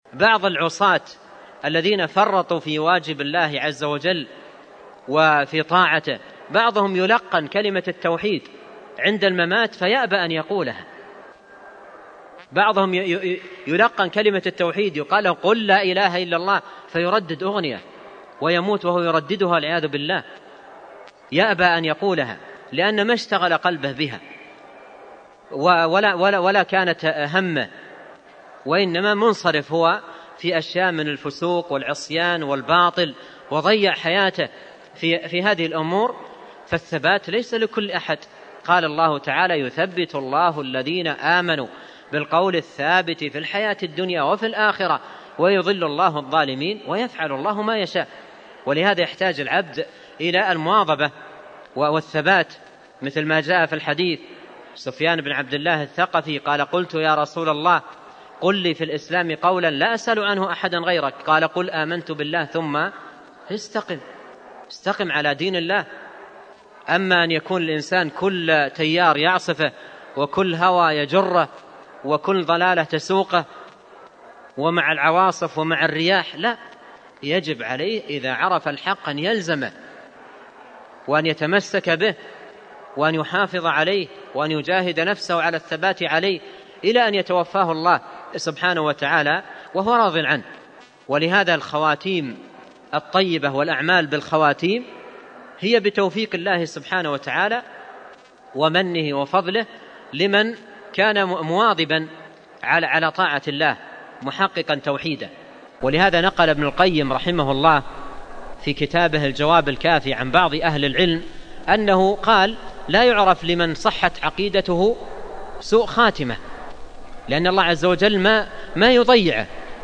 بعض العصاة الذين فرطوا في واجب الله عز وجل وفي طاعته، بعضهم يلقن كلمة التوحيد عند الممات فيأبى أن يقولها. بعضهم يلقن كلمة التوحيد يقال له قل لا إله إلا الله فيردد أغنية ويموت وهو يرددها والعياذ بالله، يأبى أن يقولها لأن ما اشتغل قلبه بها ولا كانت همه، وإنما منصرف هو في أشياء من الفسوق والعصيان والباطل وضيع حياته في هذه الأمور. فالثبات ليس لكل أحد. قال الله تعالى يثبت الله الذين آمنوا بالقول الثابت في الحياة الدنيا وفي الآخرة ويضل الله الظالمين ويفعل الله ما يشاء. ولهذا يحتاج العبد إلى المواظبة والثبات، مثل ما جاء في الحديث سفيان بن عبد الله الثقفي قال قلت يا رسول الله قل لي في الإسلام قولا لا أسأل عنه أحدا غيرك، قال قل آمنت بالله ثم استقم على دين الله. أما أن يكون الإنسان كل تيار يعصفه وكل هوى يجره وكل ضلالة تسوقه ومع العواصف ومع الرياح، لا، يجب عليه إذا عرف الحق أن يلزمه وأن يتمسك به وأن يحافظ عليه وأن يجاهد نفسه على الثبات عليه إلى أن يتوفاه الله سبحانه وتعالى وهو راض عنه. ولهذا الخواتيم الطيبة والأعمال بالخواتيم هي بتوفيق الله سبحانه وتعالى ومنه وفضله لمن كان مواظبا على طاعة الله محققا توحيدا. ولهذا نقل ابن القيم رحمه الله في كتابه الجواب الكافي عن بعض أهل العلم أنه قال لا يعرف لمن صحت عقيدته سوء خاتمة، لأن الله عز وجل ما يضيعه،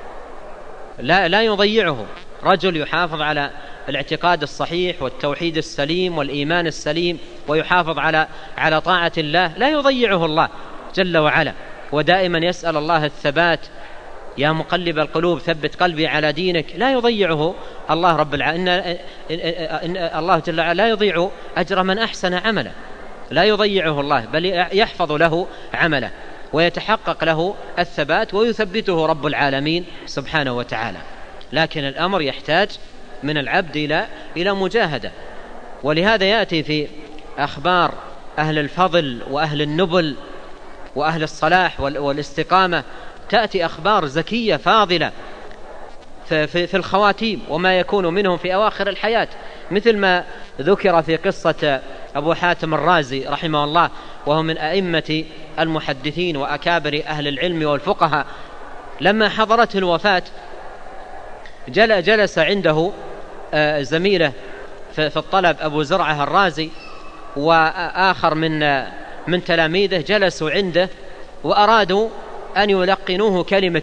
لا يضيعه. رجل يحافظ على الاعتقاد الصحيح والتوحيد السليم والإيمان السليم ويحافظ على طاعة الله لا يضيعه الله جل وعلا، ودائما يسأل الله الثبات، يا مقلب القلوب ثبت قلبي على دينك، لا يضيعه الله رب العالمين. إن الله جل وعلا لا يضيع أجر من أحسن عملا، لا يضيعه الله بل يحفظ له عمله ويتحقق له الثبات ويثبته رب العالمين سبحانه وتعالى. لكن الأمر يحتاج من العبد إلى مجاهدة. ولهذا يأتي في أخبار أهل الفضل وأهل النبل وأهل الصلاح والاستقامة تأتي أخبار زكية فاضلة في الخواتيم وما يكون منهم في أواخر الحياة، مثل ما ذكر في قصة أبو حاتم الرازي رحمه الله، وهو من أئمة المحدثين وأكابر أهل العلم والفقهاء. لما حضرته الوفاة جلس عنده زميله في الطلب أبو زرعة الرازي وآخر من تلاميذه جلسوا عنده وأرادوا أن يلقنوه كلمة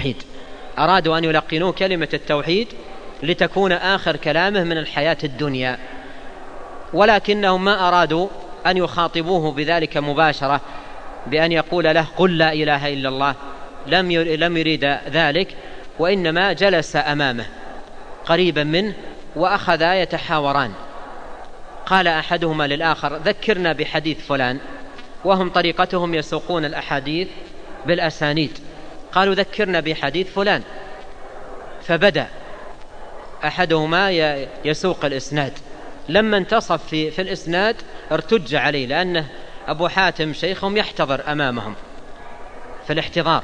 التوحيد لتكون آخر كلامه من الحياة الدنيا، ولكنهم ما أرادوا أن يخاطبوه بذلك مباشرة بأن يقول له قل لا إله إلا الله، لم يريد ذلك، وإنما جلس أمامه قريبا منه وأخذا يتحاوران. قال أحدهما للآخر ذكرنا بحديث فلان، وهم طريقتهم يسوقون الأحاديث بالأسانيد، قالوا ذكرنا بحديث فلان، فبدأ أحدهما يسوق الإسناد. لما انتصف في الإسناد ارتج عليه، لأنه أبو حاتم شيخهم يحتضر أمامهم في الاحتضار،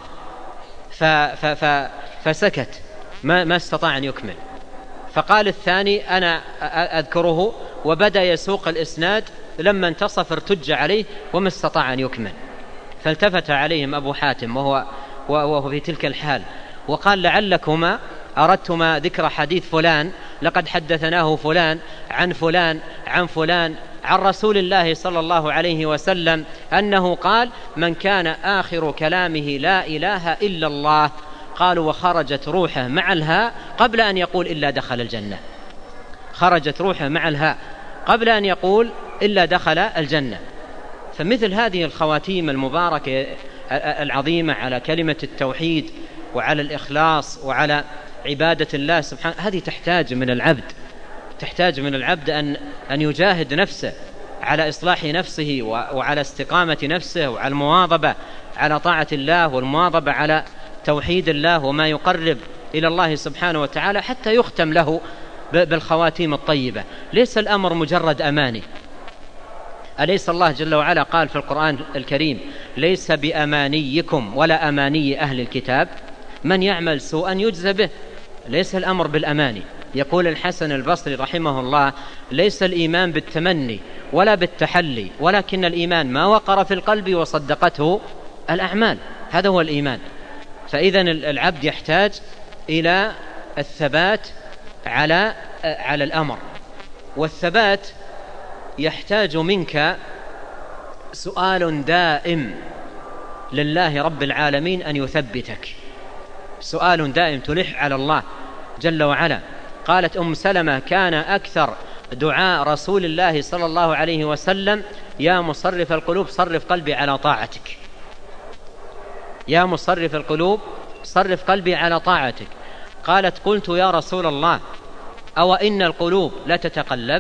فسكت ما استطاع أن يكمل. فقال الثاني أنا أذكره، وبدأ يسوق الإسناد، لما انتصف ارتج عليه وما استطاع أن يكمل. فالتفت عليهم أبو حاتم وهو في تلك الحال وقال لعلكما أردتما ذكر حديث فلان، لقد حدثناه فلان عن فلان عن فلان عن رسول الله صلى الله عليه وسلم أنه قال من كان آخر كلامه لا إله إلا الله، قالوا وخرجت روحه مع الهاء قبل أن يقول إلا دخل الجنة. خرجت روحه مع الهاء قبل أن يقول إلا دخل الجنة. فمثل هذه الخواتيم المباركة العظيمة على كلمة التوحيد وعلى الإخلاص وعلى عبادة الله سبحانه، هذه تحتاج من العبد أن يجاهد نفسه على إصلاح نفسه وعلى استقامة نفسه وعلى المواظبة على طاعة الله والمواظبة على توحيد الله وما يقرب إلى الله سبحانه وتعالى حتى يختم له بالخواتيم الطيبة. ليس الأمر مجرد أماني. أليس الله جل وعلا قال في القرآن الكريم: ليس بأمانيكم ولا أماني أهل الكتاب، من يعمل سوءا يجزى به. ليس الأمر بالأماني. يقول الحسن البصري رحمه الله: ليس الإيمان بالتمني ولا بالتحلي، ولكن الإيمان ما وقر في القلب وصدقته الأعمال. هذا هو الإيمان. فإذن العبد يحتاج إلى الثبات على الأمر، والثبات يحتاج منك سؤال دائم لله رب العالمين أن يثبتك، سؤال دائم تلح على الله جل وعلا. قالت أم سلمة: كان أكثر دعاء رسول الله صلى الله عليه وسلم: يا مصرف القلوب صرف قلبي على طاعتك. يا مصرف القلوب صرف قلبي على طاعتك. قالت: قلت يا رسول الله: أو إن القلوب لتتقلب؟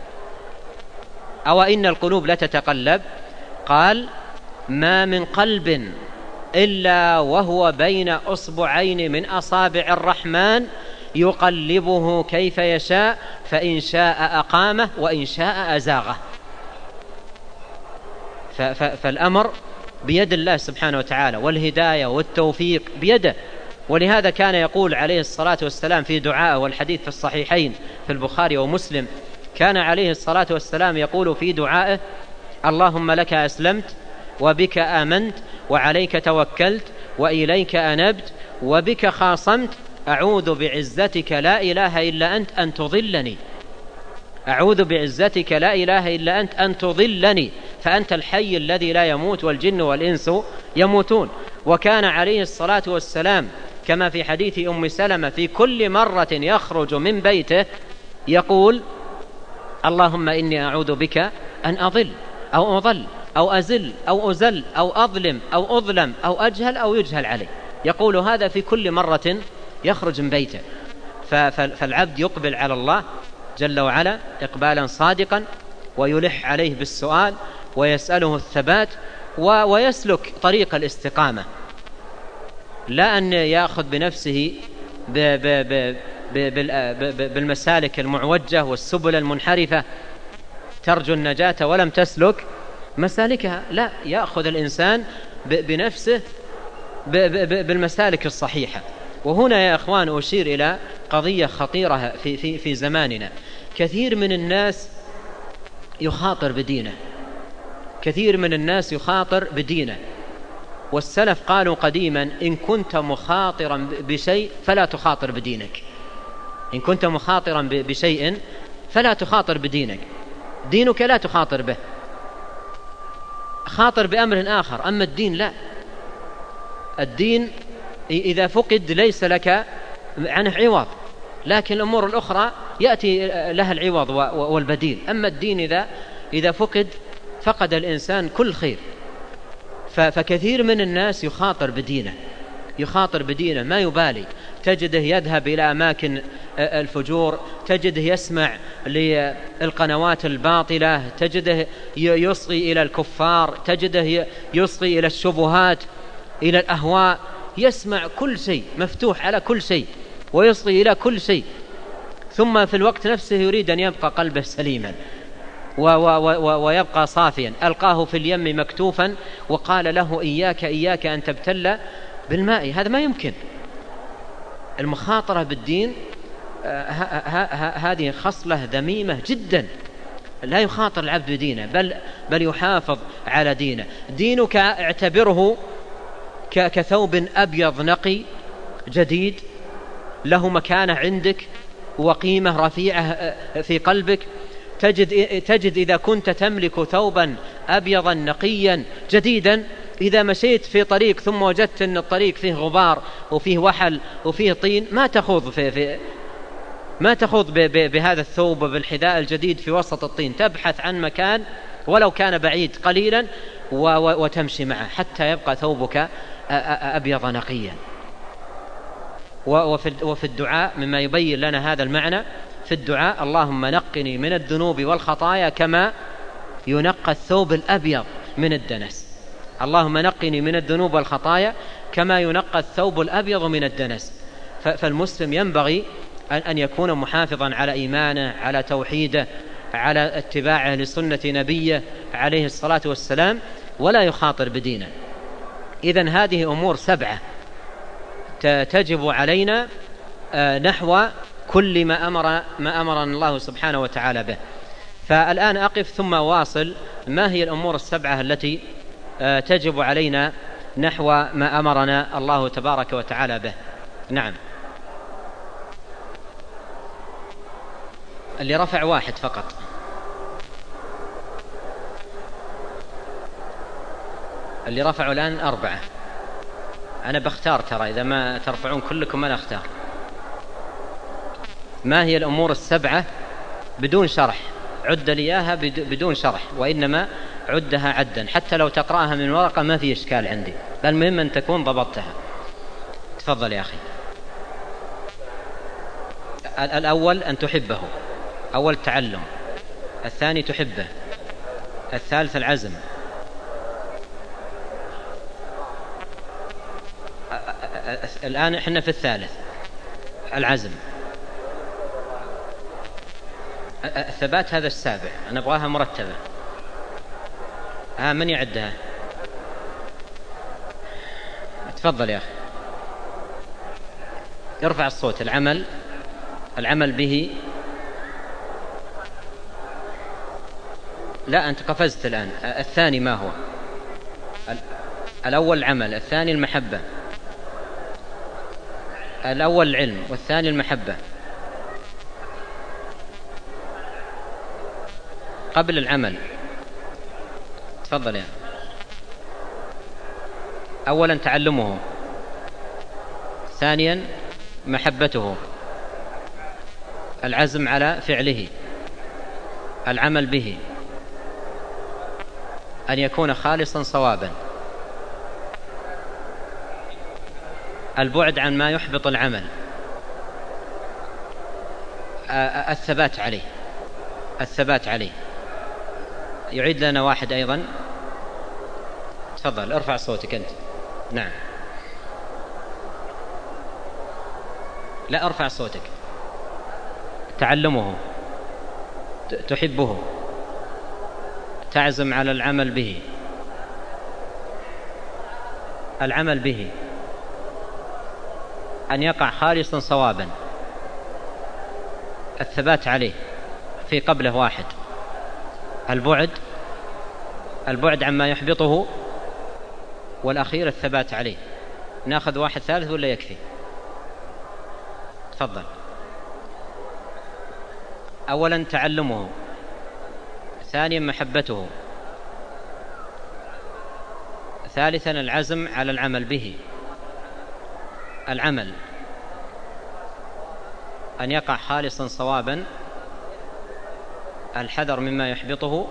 أو إن القلوب لتتقلب؟ قال: ما من قلب إلا وهو بين أصبعين من أصابع الرحمن يقلبه كيف يشاء، فإن شاء أقامه وإن شاء أزاغه. فالأمر بيد الله سبحانه وتعالى، والهداية والتوفيق بيده. ولهذا كان يقول عليه الصلاة والسلام في دعائه، والحديث في الصحيحين في البخاري ومسلم، كان عليه الصلاة والسلام يقول في دعائه: اللهم لك أسلمت وبك آمنت وعليك توكلت وإليك أنبت وبك خاصمت، أعوذ بعزتك لا إله إلا أنت أن تضلني. أعوذ بعزتك لا إله إلا أنت أن تضلني، فأنت الحي الذي لا يموت والجن والإنس يموتون. وكان عليه الصلاة والسلام كما في حديث أم سلمة في كل مرة يخرج من بيته يقول: اللهم إني أعوذ بك أن أضل أو أضل أو أزل أو أزل أو أظلم أو أظلم أو أجهل أو يجهل علي. يقول هذا في كل مرة يخرج من بيته. فالعبد يقبل على الله جل وعلا إقبالا صادقا، ويلح عليه بالسؤال ويسأله الثبات، ويسلك طريق الاستقامة، لا أن يأخذ بنفسه بالمسالك المعوجة والسبل المنحرفة ترجو النجاة ولم تسلك مسالكها. لا، يأخذ الإنسان بنفسه بالمسالك الصحيحة. وهنا يا أخوان أشير إلى قضية خطيرة في زماننا. كثير من الناس يخاطر بدينه، كثير من الناس يخاطر بدينه. والسلف قالوا قديما: إن كنت مخاطرا بشيء فلا تخاطر بدينك. إن كنت مخاطرا بشيء فلا تخاطر بدينك. دينك لا تخاطر به، خاطر بأمر آخر. أما الدين لا، الدين إذا فقد ليس لك عنه عوض، لكن الأمور الأخرى يأتي لها العوض والبديل. أما الدين إذا فقد الإنسان كل خير. فكثير من الناس يخاطر بدينه ما يبالي. تجده يذهب إلى أماكن الفجور، تجده يسمع للقنوات الباطلة، تجده يصغي إلى الكفار، تجده يصغي إلى الشبهات، إلى الأهواء. يسمع كل شيء، مفتوح على كل شيء، ويصغي إلى كل شيء، ثم في الوقت نفسه يريد أن يبقى قلبه سليما ويبقى صافيا. ألقاه في اليم مكتوفا وقال له: إياك أن تبتل بالماء. هذا ما يمكن. المخاطرة بالدين هذه خصلة ذميمة جدا. لا يخاطر العبد بدينه، بل يحافظ على دينه. دينك اعتبره كثوب أبيض نقي جديد له مكانة عندك وقيمة رفيعة في قلبك. تجد إذا كنت تملك ثوبا أبيضا نقيا جديدا، إذا مشيت في طريق ثم وجدت أن الطريق فيه غبار وفيه وحل وفيه طين، ما تخوض بهذا الثوب وبالحذاء الجديد في وسط الطين، تبحث عن مكان ولو كان بعيد قليلا وتمشي معه حتى يبقى ثوبك أبيض نقيا. وفي الدعاء مما يبين لنا هذا المعنى في الدعاء: اللهم نقني من الذنوب والخطايا كما ينقى الثوب الأبيض من الدنس. اللهم نقني من الذنوب والخطايا كما ينقى الثوب الأبيض من الدنس. فالمسلم ينبغي أن يكون محافظا على إيمانه، على توحيده، على اتباعه لسنة نبيه عليه الصلاة والسلام، ولا يخاطر بدينه. إذن هذه أمور 7 تجب علينا نحو كل ما أمرنا الله سبحانه وتعالى به. فالآن أقف ثم واصل ما هي الأمور 7 التي تجب علينا نحو ما أمرنا الله تبارك وتعالى به. نعم. اللي رفع 1 فقط. اللي رفعوا الآن 4. أنا بختار، ترى إذا ما ترفعون كلكم أنا أختار. ما هي الأمور 7 بدون شرح؟ عد لي إياها بدون شرح، وإنما عدها عدا، حتى لو تقرأها من ورقة ما في إشكال عندي، المهم أن تكون ضبطتها. تفضل يا أخي. الأول أن تحبه، أول تعلم. الثاني تحبه. الثالث العزم. الآن إحنا في الثالث، العزم. الثبات هذا السابع، أنا أبغاها مرتبة. من يعدها؟ تفضل يا أخي. ارفع الصوت. العمل به. لا، أنت قفزت الآن. الثاني ما هو؟ الأول العمل، الثاني المحبة. الأول العلم والثاني المحبة. قبل العمل. تفضل يا. أولا تعلمه، ثانيا محبته، العزم على فعله، العمل به، أن يكون خالصا صوابا، البعد عن ما يحبط العمل، الثبات عليه. يعيد لنا واحد أيضا. تفضل، ارفع صوتك أنت. نعم. لا، ارفع صوتك. تعلمه، تحبه، تعزم على العمل به، العمل به، أن يقع خالصا صوابا، الثبات عليه، في قبله واحد، البعد عما يحبطه، والأخير الثبات عليه. ناخذ واحد ثالث ولا يكفي؟ تفضل. أولا تعلمه، ثانيا محبته، ثالثا العزم على العمل به، العمل أن يقع خالصا صوابا، الحذر مما يحبطه.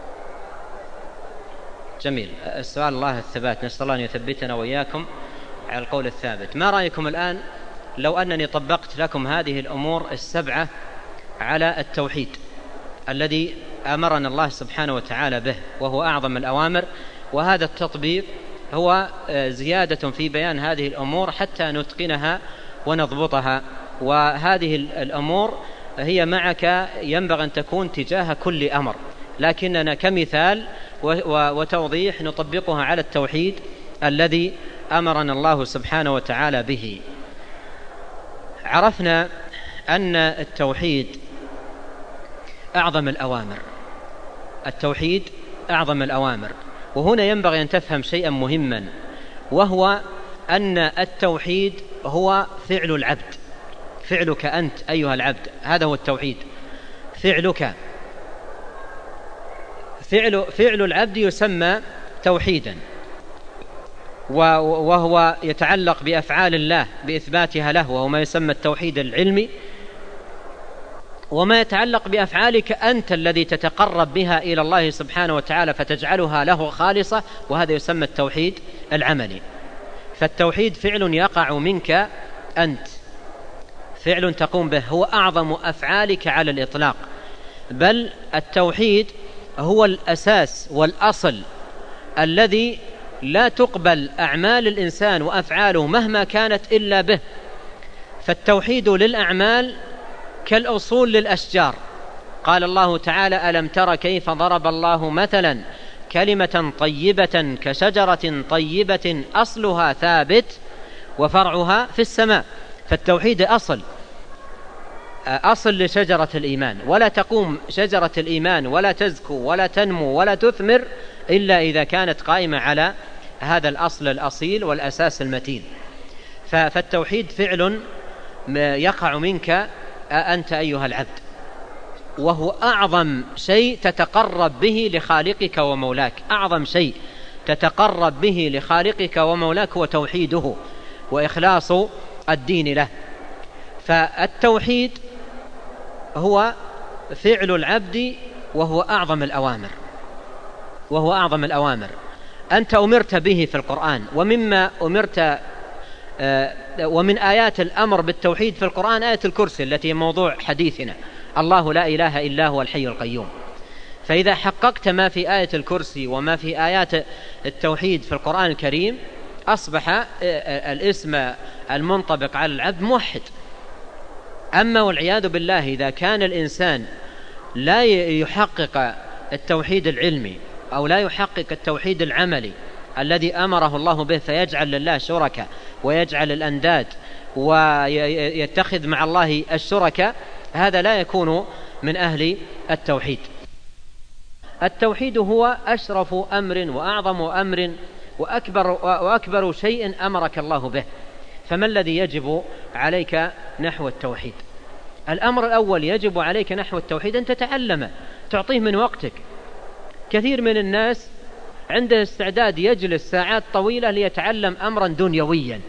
جميل. السؤال الله الثبات، نسأل الله أن يثبتنا وإياكم على القول الثابت. ما رأيكم الآن لو أنني طبقت لكم هذه الأمور 7 على التوحيد الذي أمرنا الله سبحانه وتعالى به، وهو أعظم الأوامر، وهذا التطبيق هو زيادة في بيان هذه الأمور حتى نتقنها ونضبطها. وهذه الأمور هي معك ينبغي أن تكون تجاه كل أمر، لكننا كمثال وتوضيح نطبقها على التوحيد الذي أمرنا الله سبحانه وتعالى به. عرفنا أن التوحيد أعظم الأوامر، التوحيد أعظم الأوامر. وهنا ينبغي أن تفهم شيئا مهما، وهو أن التوحيد هو فعل العبد، فعلك أنت أيها العبد، هذا هو التوحيد. فعلك، فعل العبد يسمى توحيدا، وهو يتعلق بأفعال الله بإثباتها له، وهو ما يسمى التوحيد العلمي. وما يتعلق بأفعالك أنت الذي تتقرب بها إلى الله سبحانه وتعالى فتجعلها له خالصة، وهذا يسمى التوحيد العملي. فالتوحيد فعل يقع منك أنت، فعل تقوم به، هو أعظم أفعالك على الإطلاق. بل التوحيد هو الأساس والأصل الذي لا تقبل أعمال الإنسان وأفعاله مهما كانت إلا به. فالتوحيد للأعمال كالأصول للأشجار. قال الله تعالى: ألم تر كيف ضرب الله مثلا كلمة طيبة كشجرة طيبة أصلها ثابت وفرعها في السماء. فالتوحيد أصل لشجرة الإيمان، ولا تقوم شجرة الإيمان ولا تزكو ولا تنمو ولا تثمر إلا إذا كانت قائمة على هذا الأصل الأصيل والأساس المتين. فالتوحيد فعل يقع منك أنت أيها العبد، وهو أعظم شيء تتقرب به لخالقك ومولاك. أعظم شيء تتقرب به لخالقك ومولاك هو توحيده وإخلاص الدين له. فالتوحيد هو فعل العبد وهو أعظم الأوامر. أنت أمرت به في القرآن، ومما أمرت ومن آيات الأمر بالتوحيد في القرآن آية الكرسي التي موضوع حديثنا: الله لا إله إلا هو الحي القيوم. فإذا حققت ما في آية الكرسي وما في آيات التوحيد في القرآن الكريم أصبح الاسم المنطبق على العبد موحد. أما والعياذ بالله إذا كان الإنسان لا يحقق التوحيد العلمي أو لا يحقق التوحيد العملي الذي أمره الله به، فيجعل لله شركاء ويجعل الأنداد ويتخذ مع الله الشركاء، هذا لا يكون من أهل التوحيد. التوحيد هو أشرف أمر وأعظم أمر وأكبر شيء أمرك الله به. فما الذي يجب عليك نحو التوحيد؟ الأمر الأول يجب عليك نحو التوحيد أن تتعلم، تعطيه من وقتك. كثير من الناس عنده استعداد يجلس ساعات طويلة ليتعلم أمرا دنيويا،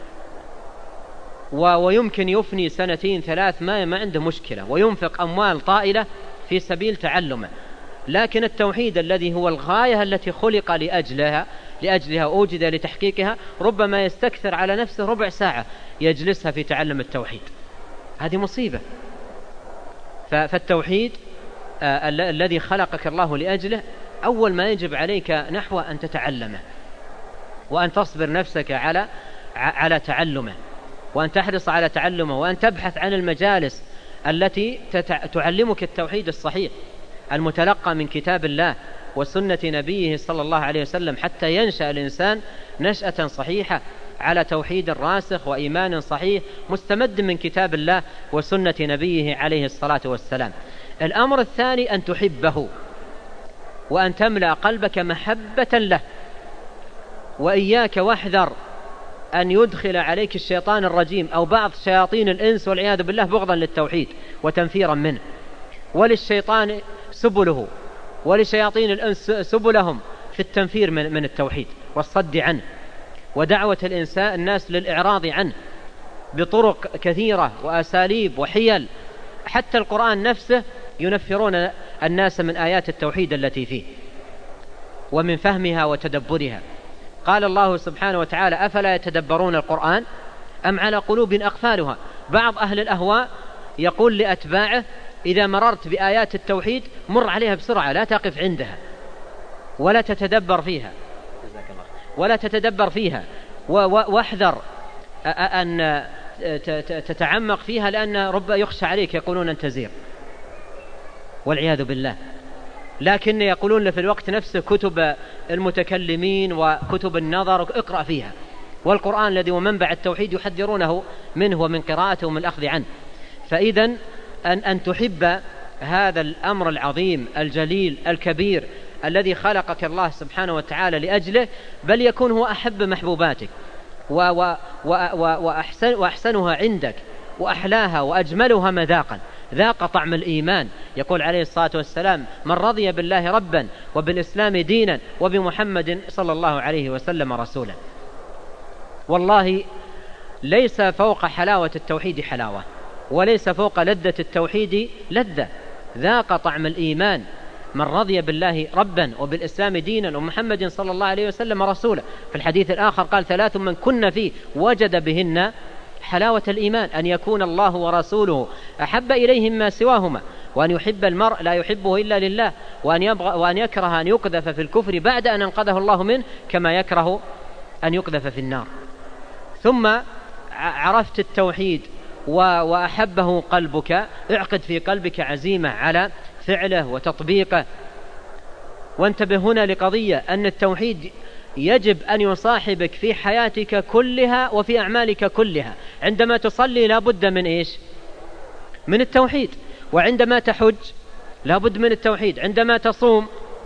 ويمكن يفني 2-3 ما عنده مشكلة، وينفق أموال طائلة في سبيل تعلمه. لكن التوحيد الذي هو الغاية التي خلق لأجلها أوجد لتحقيقها، ربما يستكثر على نفسه ربع ساعة يجلسها في تعلم التوحيد. هذه مصيبة. فالتوحيد الذي خلقك الله لأجله أول ما يجب عليك نحو أن تتعلمه، وأن تصبر نفسك على تعلمه، وأن تحرص على تعلمه، وأن تبحث عن المجالس التي تعلمك التوحيد الصحيح المتلقى من كتاب الله وسنة نبيه صلى الله عليه وسلم، حتى ينشأ الإنسان نشأة صحيحة على توحيد راسخ وإيمان صحيح مستمد من كتاب الله وسنة نبيه عليه الصلاة والسلام. الأمر الثاني أن تحبه وأن تملأ قلبك محبة له. وإياك واحذر أن يدخل عليك الشيطان الرجيم أو بعض شياطين الإنس والعياذ بالله بغضا للتوحيد وتنفيرا منه. وللشيطان سبله، ولشياطين الإنس سبلهم في التنفير من التوحيد والصد عنه، ودعوة الناس للإعراض عنه بطرق كثيرة وأساليب وحيل. حتى القرآن نفسه ينفرون الناس من آيات التوحيد التي فيه ومن فهمها وتدبرها. قال الله سبحانه وتعالى: أفلا يتدبرون القرآن أم على قلوب أقفالها. بعض أهل الأهواء يقول لأتباعه: إذا مررت بآيات التوحيد مر عليها بسرعة، لا تقف عندها ولا تتدبر فيها واحذر أن تتعمق فيها، لأن رب يخشى عليك، يقولون أن تزير والعياذ بالله. لكن يقولون في الوقت نفسه كتب المتكلمين وكتب النظر اقرأ فيها، والقرآن الذي هو منبع التوحيد يحذرونه منه ومن قراءته ومن الأخذ عنه. فإذا أن تحب هذا الأمر العظيم الجليل الكبير الذي خلقك الله سبحانه وتعالى لأجله، بل يكون هو أحب محبوباتك وأحسنها عندك وأحلاها وأجملها مذاقا. ذاق طعم الإيمان. يقول عليه الصلاة والسلام: من رضي بالله ربا وبالإسلام دينا وبمحمد صلى الله عليه وسلم رسولا. والله ليس فوق حلاوة التوحيد حلاوة، وليس فوق لذة التوحيد لذة. ذاق طعم الإيمان من رضي بالله ربا وبالإسلام دينا ومحمد صلى الله عليه وسلم رسولا. في الحديث الآخر قال: 3 من كن فيه وجد بهن حلاوة الإيمان: أن يكون الله ورسوله أحب إليه مما سواهما، وأن يحب المرء لا يحبه إلا لله، وأن يكره أن يقذف في الكفر بعد أن أنقذه الله منه كما يكره أن يقذف في النار. ثم عرفت التوحيد وأحبه قلبك، اعقد في قلبك عزيمة على فعله وتطبيقه. وانتبه هنا لقضية، أن التوحيد يجب أن يصاحبك في حياتك كلها وفي أعمالك كلها. عندما تصلي لا بد من إيش؟ من التوحيد. وعندما تحج لا بد من التوحيد. عندما تصوم،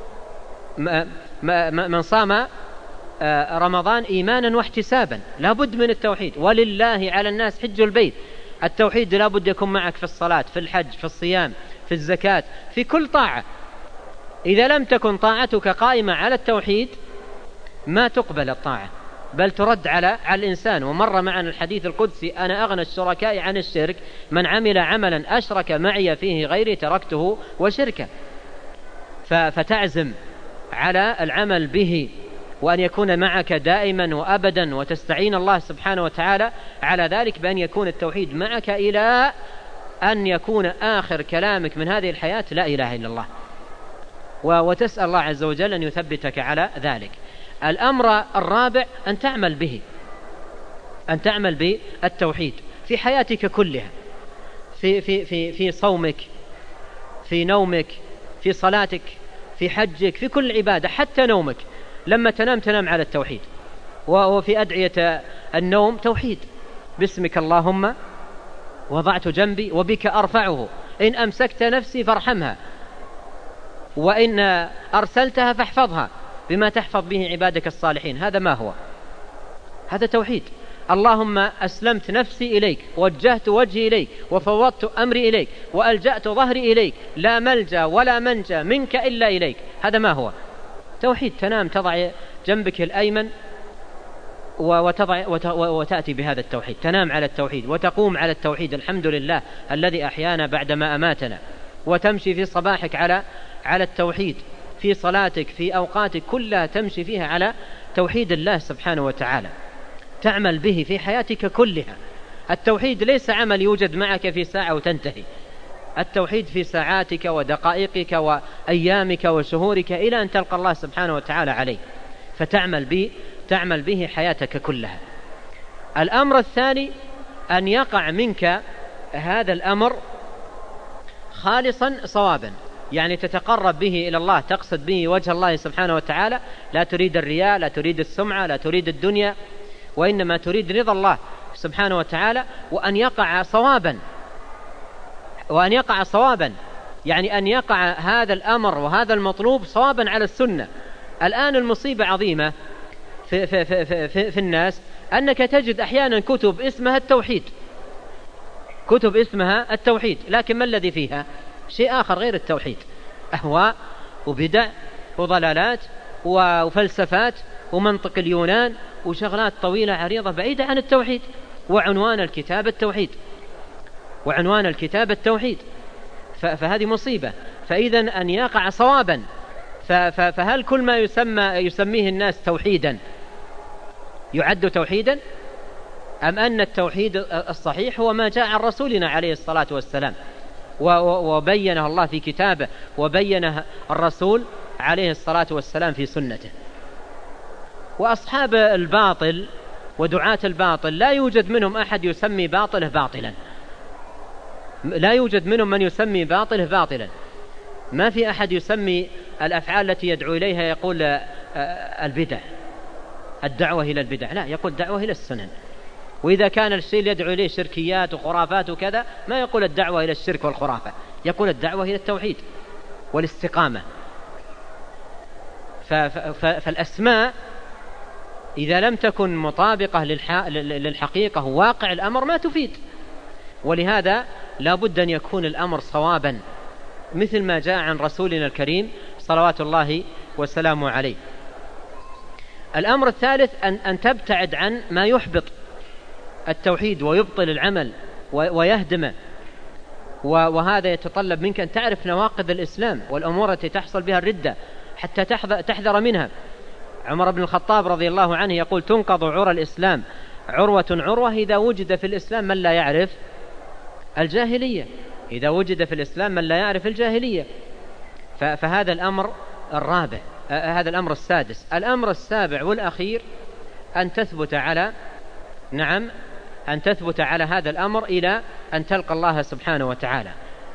من صام رمضان إيمانا واحتسابا لا بد من التوحيد. ولله على الناس حج البيت، التوحيد لا بد يكون معك في الصلاة، في الحج، في الصيام، في الزكاة، في كل طاعة. إذا لم تكن طاعتك قائمة على التوحيد ما تقبل الطاعة، بل ترد على الإنسان. ومر معنا الحديث القدسي: أنا أغنى الشركاء عن الشرك من عمل عملا أشرك معي فيه غيري تركته وشركه. فتعزم على العمل به، وأن يكون معك دائما وأبدا، وتستعين الله سبحانه وتعالى على ذلك بأن يكون التوحيد معك إلى أن يكون آخر كلامك من هذه الحياة لا إله إلا الله، وتسأل الله عز وجل أن يثبتك على ذلك. الأمر الرابع أن تعمل به، أن تعمل بالتوحيد في حياتك كلها، في صومك، في نومك، في صلاتك، في حجك، في كل عبادة، حتى نومك لما تنام على التوحيد. وفي أدعية النوم توحيد: باسمك اللهم وضعت جنبي وبك أرفعه، إن أمسكت نفسي فارحمها، وإن أرسلتها فاحفظها بما تحفظ به عبادك الصالحين. هذا ما هو؟ هذا توحيد. اللهم أسلمت نفسي إليك، وجهت وجهي إليك، وفوضت أمري إليك، وألجأت ظهري إليك، لا ملجأ ولا منجا منك إلا إليك. هذا ما هو؟ توحيد. تنام تضع جنبك الأيمن وتأتي بهذا التوحيد، تنام على التوحيد وتقوم على التوحيد: الحمد لله الذي أحيانا بعدما أماتنا. وتمشي في صباحك على التوحيد، في صلاتك، في أوقاتك كلها تمشي فيها على توحيد الله سبحانه وتعالى، تعمل به في حياتك كلها. التوحيد ليس عمل يوجد معك في ساعة وتنتهي، التوحيد في ساعاتك ودقائقك وأيامك وشهورك إلى أن تلقى الله سبحانه وتعالى عليه، تعمل به حياتك كلها. الأمر الثاني أن يقع منك هذا الأمر خالصا صوابا، يعني تتقرب به إلى الله، تقصد به وجه الله سبحانه وتعالى، لا تريد الرياء، لا تريد السمعة، لا تريد الدنيا، وإنما تريد رضا الله سبحانه وتعالى. وأن يقع صوابا، يعني أن يقع هذا الأمر وهذا المطلوب صوابا على السنة. الآن المصيبة عظيمة في الناس أنك تجد أحيانا كتب اسمها التوحيد، لكن ما الذي فيها؟ شيء آخر غير التوحيد: أهواء وبدع وضلالات وفلسفات ومنطق اليونان وشغلات طويلة عريضة بعيدة عن التوحيد. وعنوان الكتاب التوحيد. فهذه مصيبة. فإذا أن يقع صوابا. فهل كل ما يسميه الناس توحيدا يعد توحيدا، أم أن التوحيد الصحيح هو ما جاء عن رسولنا عليه الصلاة والسلام وبينه الله في كتابه، وبينه الرسول عليه الصلاة والسلام في سنته؟ وأصحاب الباطل ودعاة الباطل لا يوجد منهم أحد يسمي باطله باطلا، لا يوجد منهم من يسمي باطله باطلا. ما في أحد يسمي الأفعال التي يدعو إليها يقول البدع، الدعوة إلى البدع، لا، يقول دعوة إلى السنن. وإذا كان الشيء اللي يدعو إليه شركيات وخرافات وكذا ما يقول الدعوة إلى الشرك والخرافة، يقول الدعوة إلى التوحيد والاستقامة. فالأسماء إذا لم تكن مطابقة للحقيقة وواقع الأمر ما تفيد. ولهذا لا بد أن يكون الأمر صوابا مثل ما جاء عن رسولنا الكريم صلوات الله وسلامه عليه. الأمر الثالث أن تبتعد عن ما يحبط التوحيد ويبطل العمل ويهدمه. وهذا يتطلب منك أن تعرف نواقض الإسلام والأمور التي تحصل بها الردة حتى تحذر منها. عمر بن الخطاب رضي الله عنه يقول: تنقض عرى الإسلام عروة عروة إذا وجد في الإسلام من لا يعرف الجاهلية. إذا وجد في الإسلام من لا يعرف الجاهلية. فهذا الأمر الرابع. هذا الأمر السادس. الأمر السابع والأخير أن تثبت على هذا الأمر إلى أن تلقى الله سبحانه وتعالى،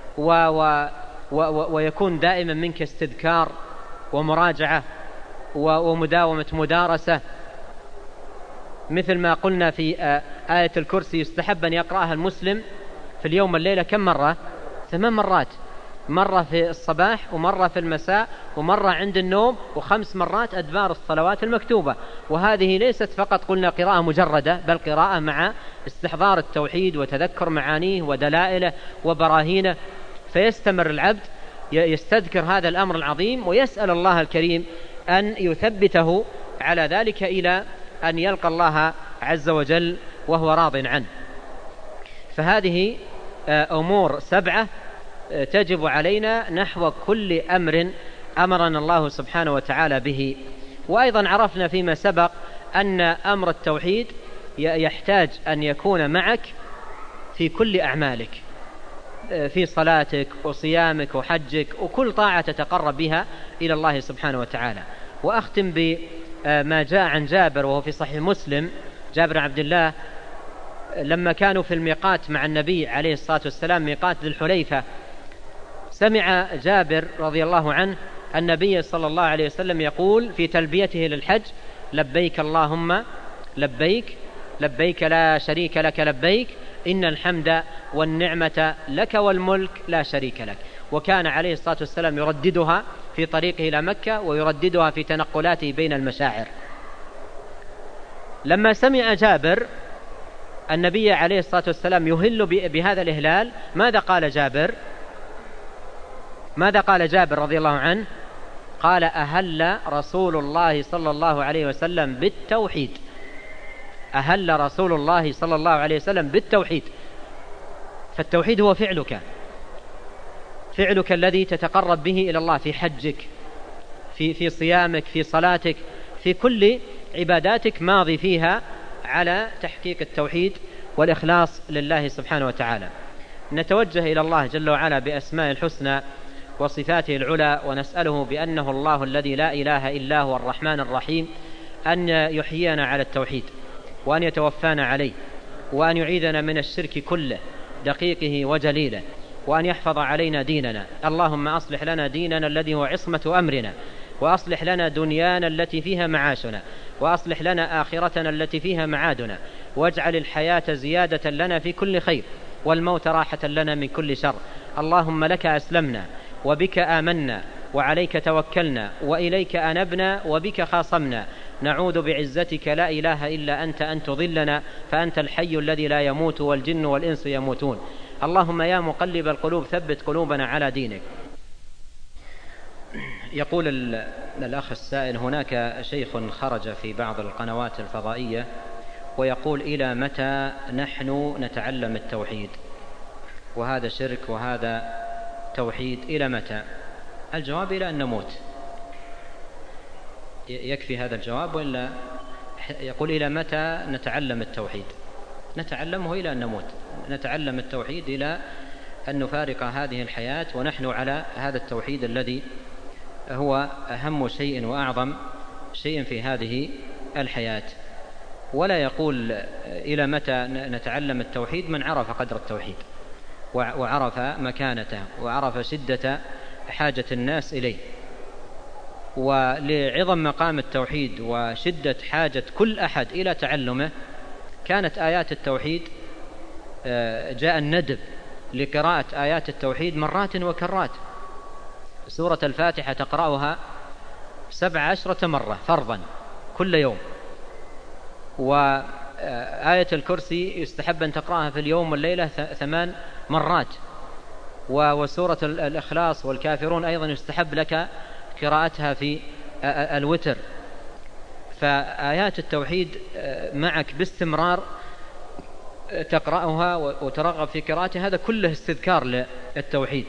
ويكون دائما منك استذكار ومراجعة ومداومة مدارسة، مثل ما قلنا في آية الكرسي يستحب أن يقرأها المسلم في اليوم والليلة كم مرة؟ 8 مرات، مرة في الصباح ومرة في المساء ومرة عند النوم، و5 مرات أدبار الصلوات المكتوبة. وهذه ليست فقط قلنا قراءة مجردة، بل قراءة مع استحضار التوحيد وتذكر معانيه ودلائله وبراهينه، فيستمر العبد يستذكر هذا الأمر العظيم ويسأل الله الكريم أن يثبته على ذلك إلى أن يلقى الله عز وجل وهو راض عنه. فهذه أمور 7 تجب علينا نحو كل أمر أمرنا الله سبحانه وتعالى به. وأيضا عرفنا فيما سبق أن أمر التوحيد يحتاج أن يكون معك في كل أعمالك، في صلاتك وصيامك وحجك وكل طاعة تتقرب بها إلى الله سبحانه وتعالى. وأختم بما جاء عن جابر وهو في صحيح مسلم، جابر عبد الله لما كانوا في الميقات مع النبي عليه الصلاة والسلام، ميقات ذي الحليفة، سمع جابر رضي الله عنه النبي صلى الله عليه وسلم يقول في تلبيته للحج: لبيك اللهم لبيك، لبيك لا شريك لك لبيك، إن الحمد والنعمة لك والملك لا شريك لك. وكان عليه الصلاة والسلام يرددها في طريقه إلى مكة ويرددها في تنقلاته بين المشاعر. لما سمع جابر النبي عليه الصلاة والسلام يهل بهذا الإهلال، ماذا قال جابر رضي الله عنه؟ قال: أهل رسول الله صلى الله عليه وسلم بالتوحيد. أهل رسول الله صلى الله عليه وسلم بالتوحيد. فالتوحيد هو فعلك الذي تتقرب به إلى الله في حجك، في صيامك، في صلاتك، في كل عباداتك، ماضي فيها على تحقيق التوحيد والإخلاص لله سبحانه وتعالى. نتوجه إلى الله جل وعلا بأسماء الحسنى وصفاته العلى، ونسأله بأنه الله الذي لا إله إلا هو الرحمن الرحيم أن يحيينا على التوحيد، وأن يتوفانا عليه، وأن يعيذنا من الشرك كله دقيقه وجليله، وأن يحفظ علينا ديننا. اللهم أصلح لنا ديننا الذي هو عصمة أمرنا، وأصلح لنا دنيانا التي فيها معاشنا، وأصلح لنا آخرتنا التي فيها معادنا، واجعل الحياة زيادة لنا في كل خير، والموت راحة لنا من كل شر. اللهم لك أسلمنا، وبك آمنا، وعليك توكلنا، وإليك أنبنا، وبك خاصمنا. نعوذ بعزتك لا إله إلا أنت أن تضلنا، فأنت الحي الذي لا يموت، والجن والإنس يموتون. اللهم يا مقلب القلوب ثبت قلوبنا على دينك. يقول الأخ السائل: هناك شيخ خرج في بعض القنوات الفضائية ويقول: إلى متى نحن نتعلم التوحيد؟ وهذا شرك وهذا توحيد، إلى متى؟ الجواب: إلى أن نموت. يكفي هذا الجواب، وإلا يقول: إلى متى نتعلم التوحيد؟ نتعلمه إلى أن نموت، نتعلم التوحيد إلى أن نفارق هذه الحياة ونحن على هذا التوحيد الذي هو أهم شيء وأعظم شيء في هذه الحياة. ولا يقول إلى متى نتعلم التوحيد من عرف قدر التوحيد وعرف مكانته وعرف شدة حاجة الناس إليه. ولعظم مقام التوحيد وشدة حاجة كل أحد إلى تعلمه كانت آيات التوحيد، جاء الندب لقراءة آيات التوحيد مرات وكرات. سورة الفاتحة تقرأها 17 مرة فرضا كل يوم، وآية الكرسي يستحب أن تقرأها في اليوم والليلة 8 مرات، وسورة الإخلاص والكافرون أيضا يستحب لك قراءتها في الوتر. فآيات التوحيد معك باستمرار تقرأها وترغب في قراءتها، هذا كله استذكار للتوحيد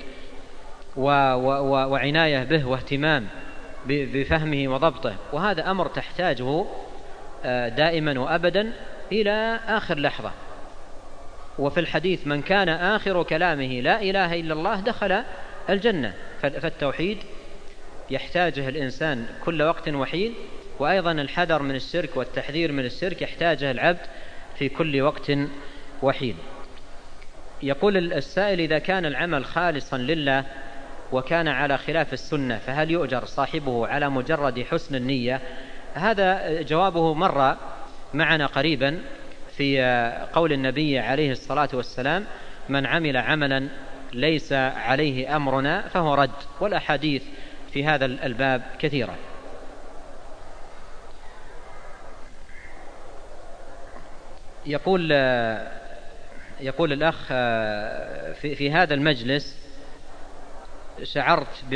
وعناية به واهتمام بفهمه وضبطه. وهذا أمر تحتاجه دائما وأبدا إلى آخر لحظة، وفي الحديث من كان آخر كلامه لا إله إلا الله دخل الجنة. فالتوحيد يحتاجه الإنسان كل وقت وحين، وأيضا الحذر من الشرك والتحذير من الشرك يحتاجه العبد في كل وقت وحين. يقول السائل: إذا كان العمل خالصا لله وكان على خلاف السنة فهل يؤجر صاحبه على مجرد حسن النية؟ هذا جوابه مر معنا قريبا في قول النبي عليه الصلاة والسلام: من عمل عملا ليس عليه أمرنا فهو رد. والأحاديث في هذا الباب كثيرة. يقول الأخ: في هذا المجلس شعرت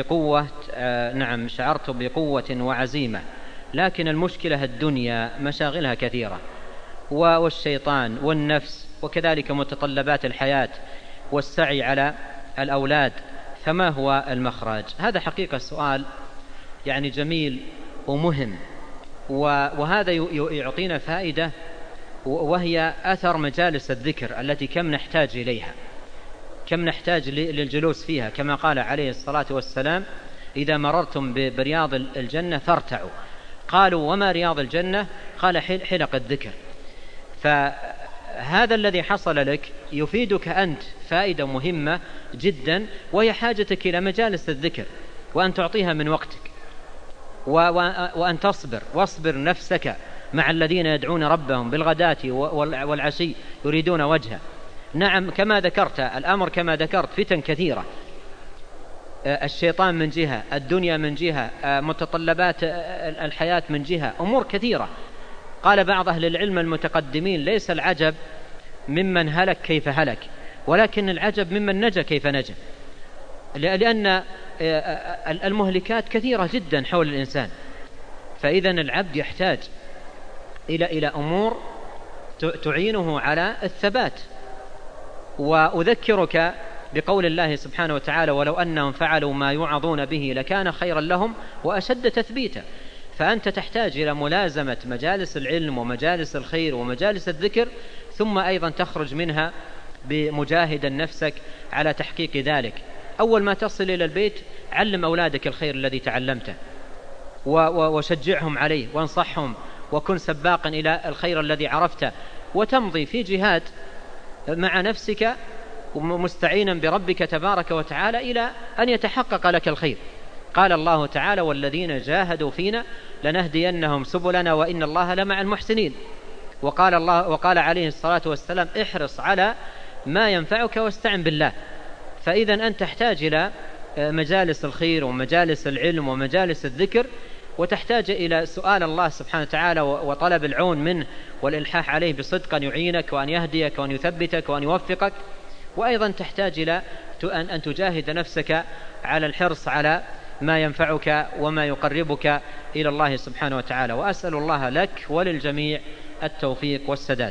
بقوة وعزيمة، لكن المشكلة الدنيا مشاغلها كثيرة، والشيطان والنفس، وكذلك متطلبات الحياة والسعي على الأولاد، فما هو المخرج؟ هذا حقيقة سؤال يعني جميل ومهم، وهذا يعطينا فائدة، وهي أثر مجالس الذكر التي كم نحتاج إليها، كم نحتاج للجلوس فيها، كما قال عليه الصلاة والسلام: إذا مررتم برياض الجنة فارتعوا. قالوا: وما رياض الجنة؟ قال: حلق الذكر. فهذا الذي حصل لك يفيدك أنت فائدة مهمة جدا، وهي حاجتك إلى مجالس الذكر، وأن تعطيها من وقتك، وأن واصبر نفسك مع الذين يدعون ربهم بالغداة والعشي يريدون وجهه. نعم، كما ذكرت الأمر كما ذكرت فتن كثيرة، الشيطان من جهة، الدنيا من جهة، متطلبات الحياة من جهة، أمور كثيرة. قال بعض أهل العلم المتقدمين: ليس العجب ممن هلك كيف هلك، ولكن العجب ممن نجا كيف نجا، لأن المهلكات كثيرة جدا حول الإنسان. فإذا العبد يحتاج إلى أمور تعينه على الثبات. وأذكرك بقول الله سبحانه وتعالى: ولو أنهم فعلوا ما يوعظون به لكان خيرا لهم وأشد تثبيتا. فأنت تحتاج إلى ملازمة مجالس العلم ومجالس الخير ومجالس الذكر، ثم أيضا تخرج منها بمجاهدا نفسك على تحقيق ذلك. أول ما تصل إلى البيت علم أولادك الخير الذي تعلمته، وشجعهم عليه وانصحهم، وكن سباقا إلى الخير الذي عرفته، وتمضي في جهاد مع نفسك مستعينا بربك تبارك وتعالى إلى أن يتحقق لك الخير. قال الله تعالى: والذين جاهدوا فينا لنهدينهم سبلنا وإن الله لمع المحسنين. وقال عليه الصلاة والسلام: احرص على ما ينفعك واستعن بالله. فإذا أنت تحتاج إلى مجالس الخير ومجالس العلم ومجالس الذكر، وتحتاج إلى سؤال الله سبحانه وتعالى وطلب العون منه والإلحاح عليه بصدق أن يعينك وأن يهديك وأن يثبتك وأن يوفقك. وأيضا تحتاج إلى أن تجاهد نفسك على الحرص على ما ينفعك وما يقربك إلى الله سبحانه وتعالى. وأسأل الله لك وللجميع التوفيق والسداد.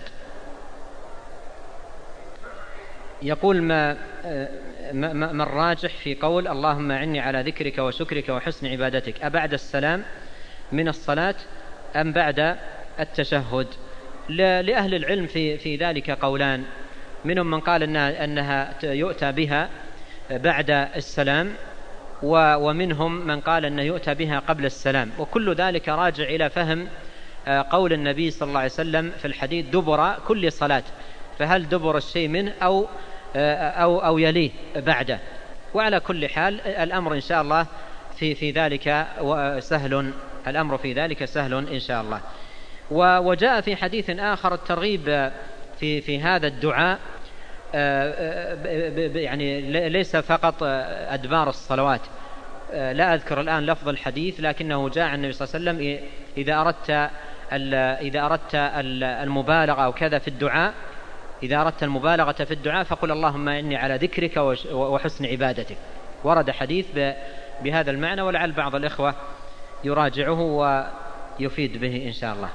يقول: ما الراجح في قول اللهم أعني على ذكرك وشكرك وحسن عبادتك، أبعد السلام من الصلاة أم بعد التشهد؟ لأهل العلم في ذلك قولان، منهم من قال أنها يؤتى بها بعد السلام، ومنهم من قال أنه يؤتى بها قبل السلام، وكل ذلك راجع إلى فهم قول النبي صلى الله عليه وسلم في الحديث: دبر كل صلاة، فهل دبر الشيء منه أو يليه بعده؟ وعلى كل حال الأمر إن شاء الله في ذلك سهل، الأمر في ذلك سهل إن شاء الله. وجاء في حديث آخر الترغيب في هذا الدعاء، يعني ليس فقط أدبار الصلوات، لا أذكر الآن لفظ الحديث، لكنه جاء عن النبي صلى الله عليه وسلم: إذا أردت المبالغة أو كذا في الدعاء، إذا أردت المبالغة في الدعاء فقل اللهم إني على ذكرك وحسن عبادتك. ورد حديث بهذا المعنى، ولعل بعض الإخوة يراجعه ويفيد به إن شاء الله.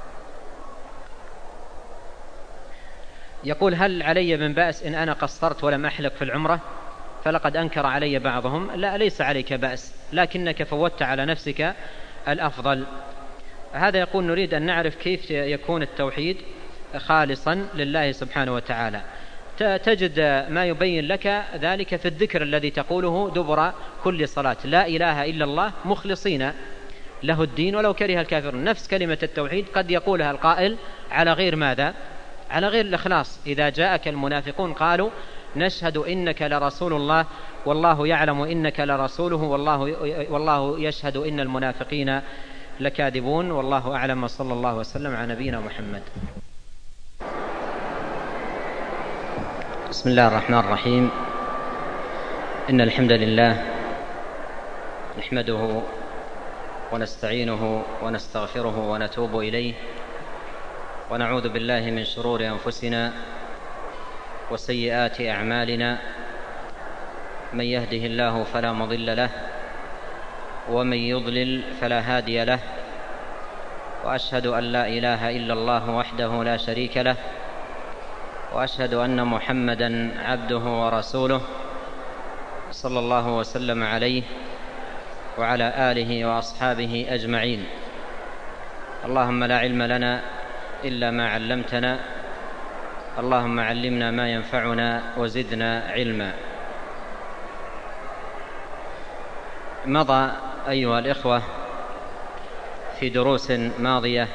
يقول: هل علي من بأس إن أنا قصرت ولم أحلق في العمرة؟ فلقد أنكر علي بعضهم. لا، ليس عليك بأس، لكنك فوتت على نفسك الأفضل. هذا يقول: نريد أن نعرف كيف يكون التوحيد خالصا لله سبحانه وتعالى. تجد ما يبين لك ذلك في الذكر الذي تقوله دبر كل صلاة: لا إله إلا الله مخلصين له الدين ولو كره الكافرون. نفس كلمة التوحيد قد يقولها القائل على غير ماذا؟ على غير الإخلاص. إذا جاءك المنافقون قالوا: نشهد إنك لرسول الله والله يعلم إنك لرسوله والله يشهد إن المنافقين لكاذبون. والله أعلم، وصلى الله وسلم على نبينا محمد. بسم الله الرحمن الرحيم. إن الحمد لله نحمده ونستعينه ونستغفره ونتوب إليه، ونعوذ بالله من شرور أنفسنا وسيئات أعمالنا. من يهده الله فلا مضل له، ومن يضلل فلا هادي له، وأشهد أن لا إله إلا الله وحده لا شريك له، وأشهد أن محمدًا عبده ورسوله صلى الله وسلم عليه وعلى آله وأصحابه أجمعين. اللهم لا علم لنا إلا ما علمتنا، اللهم علمنا ما ينفعنا وزدنا علما. مضى أيها الإخوة في دروس ماضية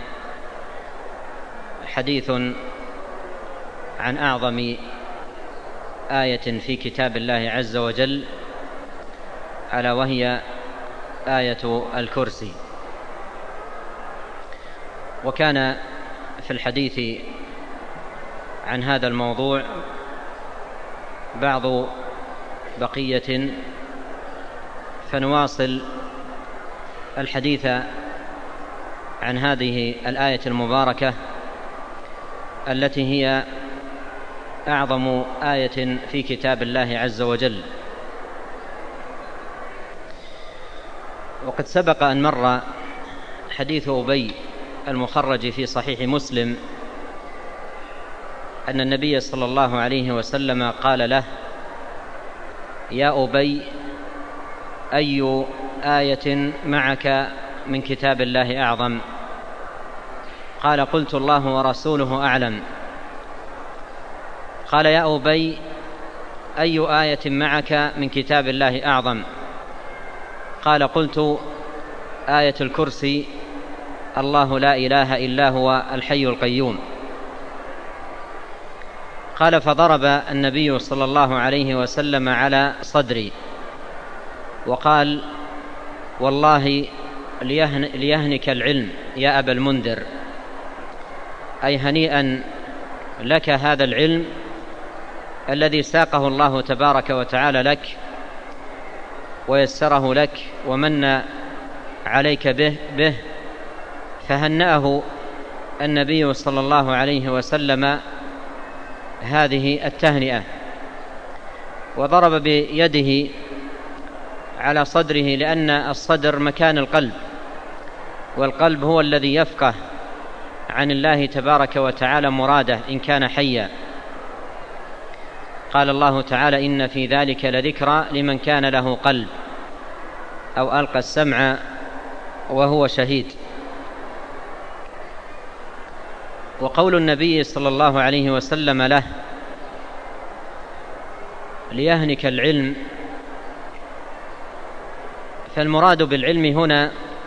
حديث عن أعظم آية في كتاب الله عز وجل، ألا وهي آية الكرسي. وكان في الحديث عن هذا الموضوع بعض بقية، فنواصل الحديث عن هذه الآية المباركة التي هي أعظم آية في كتاب الله عز وجل. وقد سبق أن مر حديث أبي المخرج في صحيح مسلم أن النبي صلى الله عليه وسلم قال له: يا أبي، أي آية معك من كتاب الله أعظم؟ قال: قلت: الله ورسوله أعلم. قال: يا أبي، أي آية معك من كتاب الله أعظم؟ قال: قلت: آية الكرسي، الله لا إله إلا هو الحي القيوم. قال: فضرب النبي صلى الله عليه وسلم على صدري وقال: والله ليهنك العلم يا أبا المنذر، أي هنيئا لك هذا العلم الذي ساقه الله تبارك وتعالى لك ويسره لك ومن عليك به. فهنأه النبي صلى الله عليه وسلم هذه التهنئة، وضرب بيده على صدره، لأن الصدر مكان القلب، والقلب هو الذي يفقه عن الله تبارك وتعالى مراده إن كان حيا. قال الله تعالى: إن في ذلك لذكرى لمن كان له قلب أو ألقى السمع وهو شهيد. وقول النبي صلى الله عليه وسلم له: ليهنك العلم، فالمراد بالعلم هنا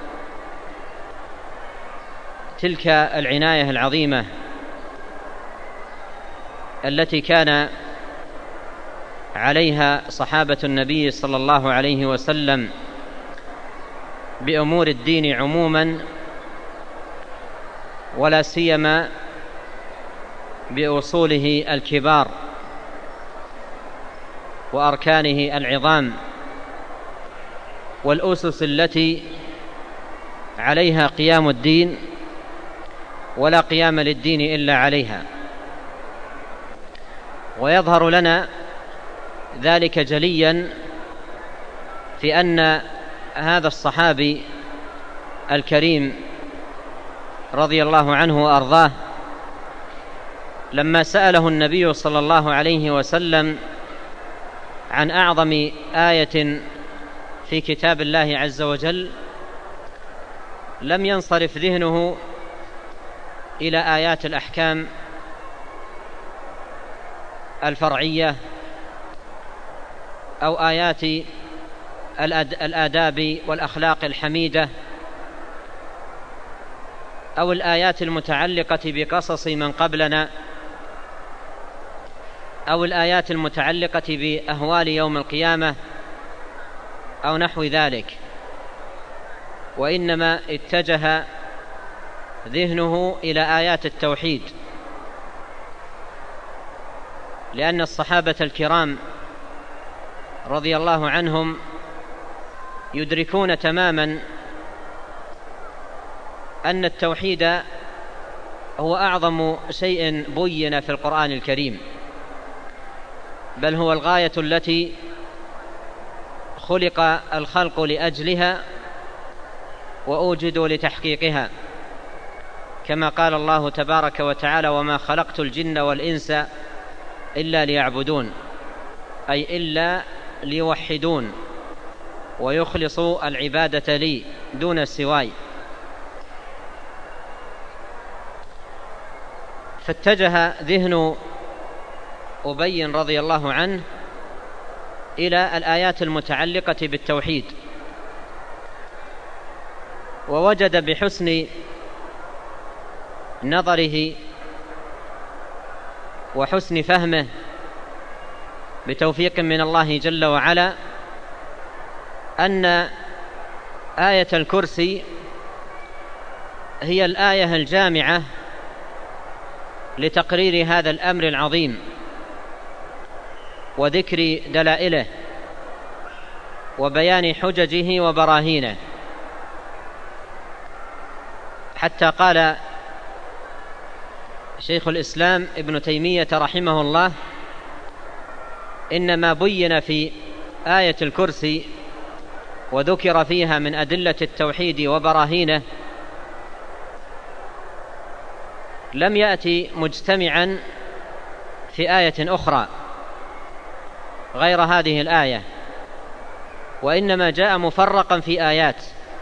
تلك العناية العظيمة التي كان عليها صحابة النبي صلى الله عليه وسلم بأمور الدين عموما، ولا سيما بأصوله الكبار وأركانه العظام والأسس التي عليها قيام الدين، ولا قيام للدين إلا عليها. ويظهر لنا ذلك جليا في أن هذا الصحابي الكريم رضي الله عنه وأرضاه لما سأله النبي صلى الله عليه وسلم عن أعظم آية في كتاب الله عز وجل، لم ينصرف ذهنه إلى آيات الأحكام الفرعية أو آيات الآداب والأخلاق الحميدة أو الآيات المتعلقة بقصص من قبلنا أو الآيات المتعلقة بأهوال يوم القيامة أو نحو ذلك، وإنما اتجه ذهنه إلى آيات التوحيد، لأن الصحابة الكرام رضي الله عنهم يدركون تماما أن التوحيد هو أعظم شيء بين في القرآن الكريم، بل هو الغاية التي خلق الخلق لأجلها وأوجدوا لتحقيقها، كما قال الله تبارك وتعالى: وما خلقت الجن والإنس إلا ليعبدون، أي إلا ليوحدون ويخلصوا العبادة لي دون سواي. فاتجه ذهن أبي رضي الله عنه إلى الآيات المتعلقة بالتوحيد، ووجد بحسن نظره وحسن فهمه بتوفيق من الله جل وعلا أن آية الكرسي هي الآية الجامعة لتقرير هذا الأمر العظيم وذكر دلائله وبيان حججه وبراهينه، حتى قال شيخ الإسلام ابن تيمية رحمه الله: إنما بين في آية الكرسي وذكر فيها من أدلة التوحيد وبراهينه لم يأتي مجتمعا في آية أخرى غير هذه الآية، وإنما جاء مفرقا في آيات،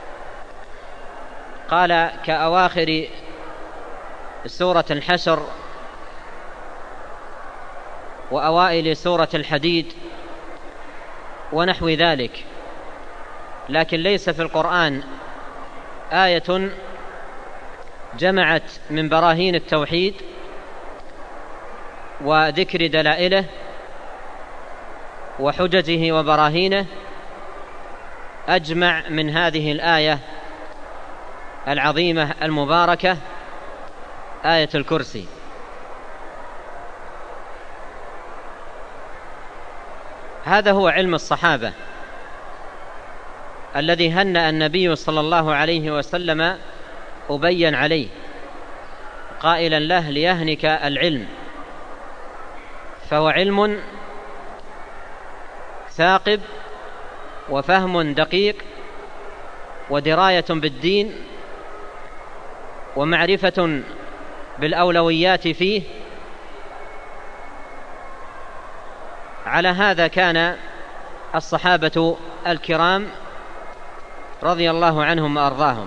قال كأواخر سورة الحشر وأوائل سورة الحديد ونحو ذلك، لكن ليس في القرآن آية جمعت من براهين التوحيد وذكر دلائله وحججه وبراهينه أجمع من هذه الآية العظيمة المباركة آية الكرسي. هذا هو علم الصحابة الذي هنأ النبي صلى الله عليه وسلم أبين عليه قائلا له: ليهنك العلم، فهو علم ثاقب وفهم دقيق ودراية بالدين ومعرفة بالأولويات فيه. على هذا كان الصحابة الكرام رضي الله عنهم وأرضاهم.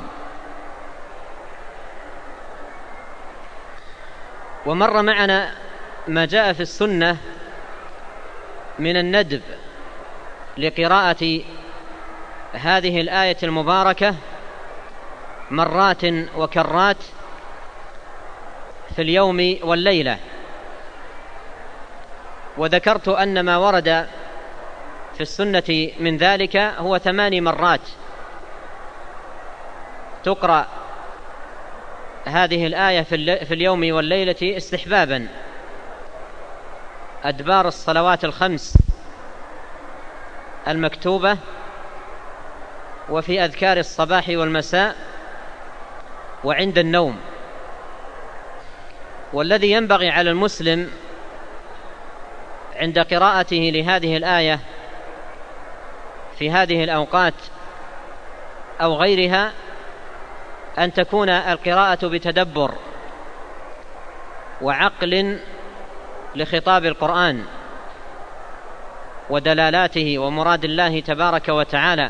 ومر معنا ما جاء في السنة من الندب لقراءة هذه الآية المباركة مرات وكرات في اليوم والليلة، وذكرت أن ما ورد في السنة من ذلك هو 8 مرات تقرأ هذه الآية في اليوم والليلة استحبابا، أدبار الصلوات الخمس المكتوبة، وفي أذكار الصباح والمساء، وعند النوم. والذي ينبغي على المسلم عند قراءته لهذه الآية في هذه الأوقات أو غيرها أن تكون القراءة بتدبر وعقل لخطاب القرآن ودلالاته ومراد الله تبارك وتعالى.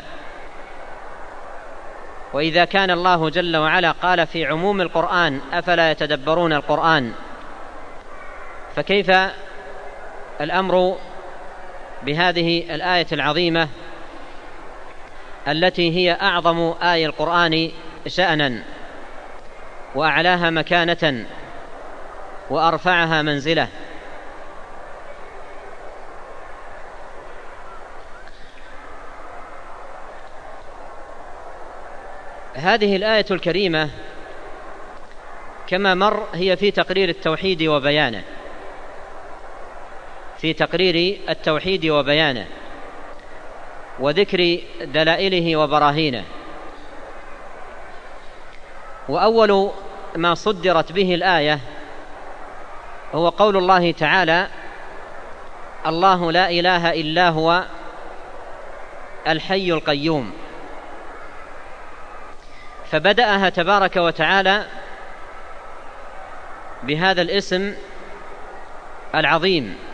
وإذا كان الله جل وعلا قال في عموم القرآن: أفلا يتدبرون القرآن، فكيف الأمر بهذه الآية العظيمة التي هي أعظم آية القرآن شأنا وأعلاها مكانة وأرفعها منزلة. هذه الآية الكريمة كما مر هي في تقرير التوحيد وبيانه، في تقرير التوحيد وبيانه وذكر دلائله وبراهينه. وأول ما صدرت به الآية هو قول الله تعالى: الله لا إله إلا هو الحي القيوم. فبدأها تبارك وتعالى بهذا الاسم العظيم،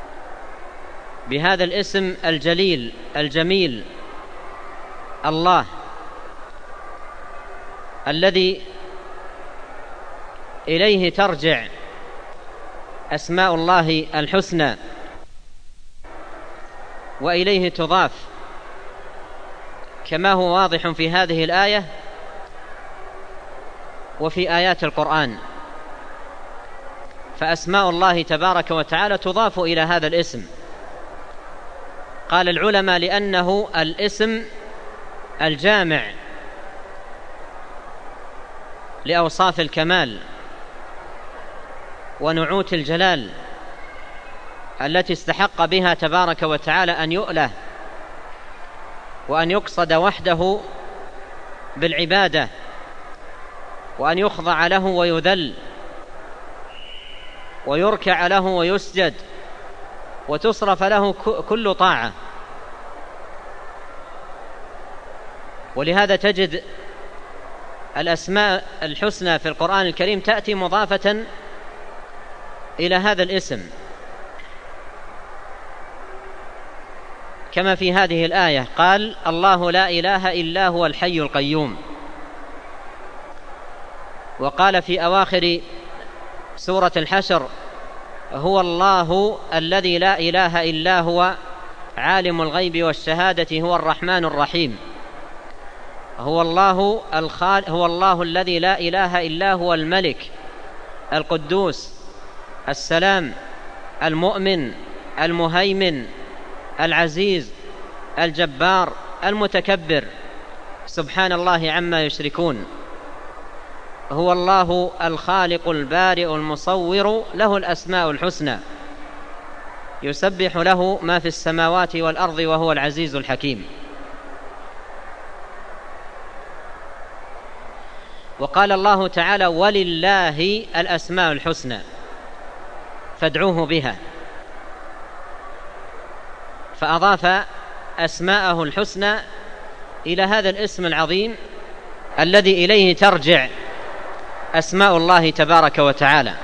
بهذا الاسم الجليل الجميل، الله الذي إليه ترجع أسماء الله الحسنى وإليه تضاف، كما هو واضح في هذه الآية وفي آيات القرآن. فأسماء الله تبارك وتعالى تضاف إلى هذا الاسم. قال العلماء: لأنه الاسم الجامع لأوصاف الكمال ونعوت الجلال التي استحق بها تبارك وتعالى أن يؤله وأن يقصد وحده بالعبادة وأن يخضع له ويذل ويركع له ويسجد وتصرف له كل طاعة. ولهذا تجد الأسماء الحسنى في القرآن الكريم تأتي مضافة إلى هذا الاسم، كما في هذه الآية قال: الله لا إله إلا هو الحي القيوم. وقال في أواخر سورة الحشر: هو الله الذي لا إله إلا هو عالم الغيب والشهادة هو الرحمن الرحيم. هو الله الذي لا إله إلا هو الملك القدوس السلام المؤمن المهيمن العزيز الجبار المتكبر، سبحان الله عما يشركون. هو الله الخالق البارئ المصور، له الأسماء الحسنى، يسبح له ما في السماوات والأرض وهو العزيز الحكيم. وقال الله تعالى: ولله الأسماء الحسنى فادعوه بها. فأضاف أسماءه الحسنى إلى هذا الاسم العظيم الذي إليه ترجع أسماء الله تبارك وتعالى،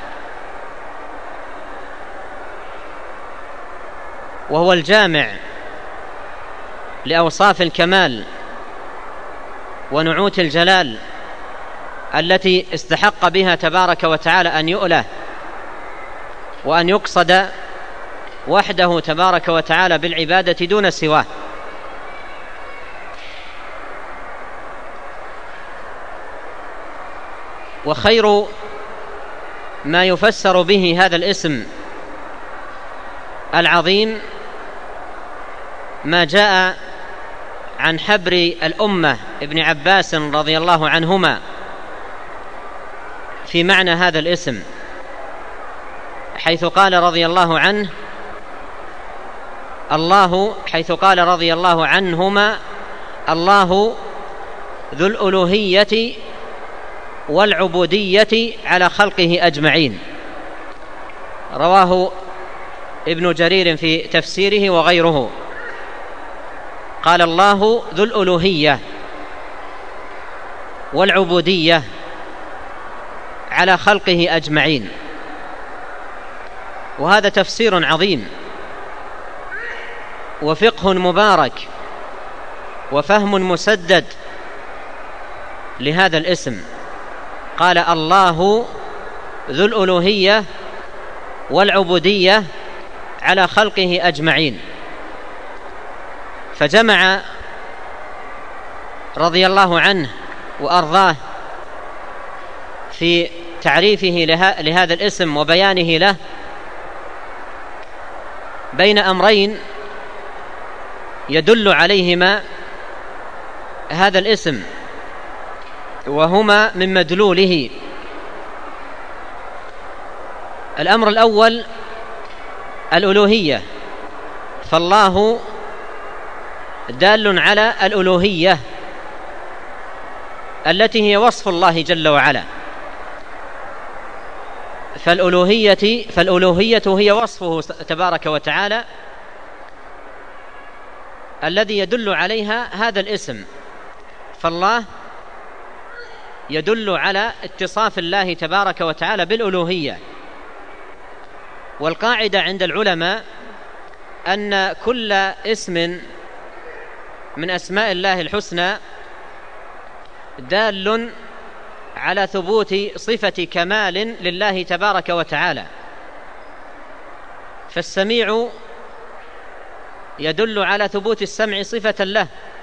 وهو الجامع لأوصاف الكمال ونعوت الجلال التي استحق بها تبارك وتعالى أن يؤله وأن يقصد وحده تبارك وتعالى بالعبادة دون سواه. وخير ما يفسر به هذا الاسم العظيم ما جاء عن حبر الأمة ابن عباس رضي الله عنهما في معنى هذا الاسم، حيث قال رضي الله عنه حيث قال رضي الله عنهما: الله ذو الألوهية والعبودية على خلقه أجمعين. رواه ابن جرير في تفسيره وغيره، قال: الله ذو الألوهية والعبودية على خلقه أجمعين. وهذا تفسير عظيم وفقه مبارك وفهم مسدد لهذا الاسم. قال: الله ذو الألوهية والعبودية على خلقه أجمعين. فجمع رضي الله عنه وأرضاه في تعريفه لهذا الاسم وبيانه له بين أمرين يدل عليهما هذا الاسم وهما من مدلوله. الأمر الأول الألوهية، فالله دال على الألوهية التي هي وصف الله جل وعلا. فالألوهية هي وصفه تبارك وتعالى الذي يدل عليها هذا الاسم. فالله يدل على اتصاف الله تبارك وتعالى بالألوهية. والقاعدة عند العلماء أن كل اسم من أسماء الله الحسنى دال على ثبوت صفة كمال لله تبارك وتعالى. فالسميع يدل على ثبوت السمع صفة له،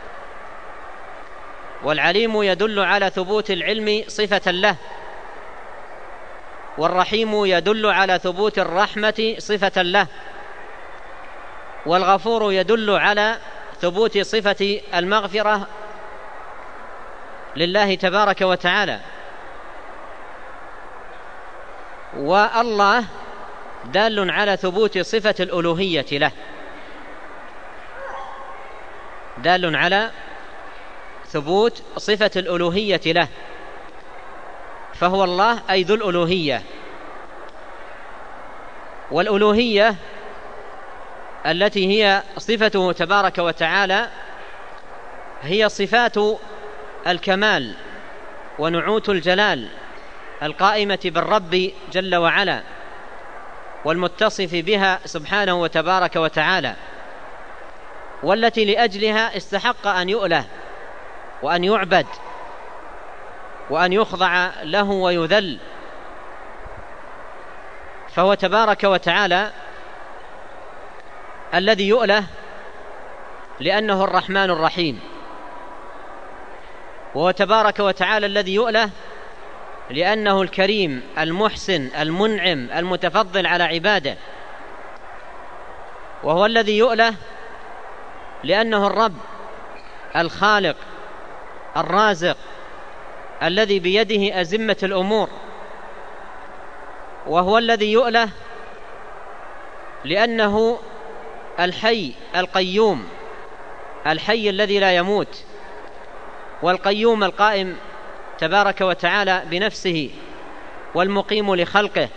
والعليم يدل على ثبوت العلم صفة له، والرحيم يدل على ثبوت الرحمة صفة له، والغفور يدل على ثبوت صفة المغفرة لله تبارك وتعالى. والله دال على ثبوت صفة الألوهية له، دال على ثبوت صفة الألوهية له، فهو الله أي ذو الألوهية. والألوهية التي هي صفته تبارك وتعالى هي صفات الكمال ونعوت الجلال القائمة بالرب جل وعلا والمتصف بها سبحانه وتبارك وتعالى، والتي لأجلها استحق أن يؤله وأن يعبد وأن يخضع له ويذل. فهو تبارك وتعالى الذي يؤله لأنه الرحمن الرحيم، وهو تبارك وتعالى الذي يؤله لأنه الكريم المحسن المنعم المتفضل على عباده، وهو الذي يؤله لأنه الرب الخالق الرازق الذي بيده أزمة الأمور، وهو الذي يؤله لأنه الحي القيوم، الحي الذي لا يموت، والقيوم القائم تبارك وتعالى بنفسه والمقيم لخلقه،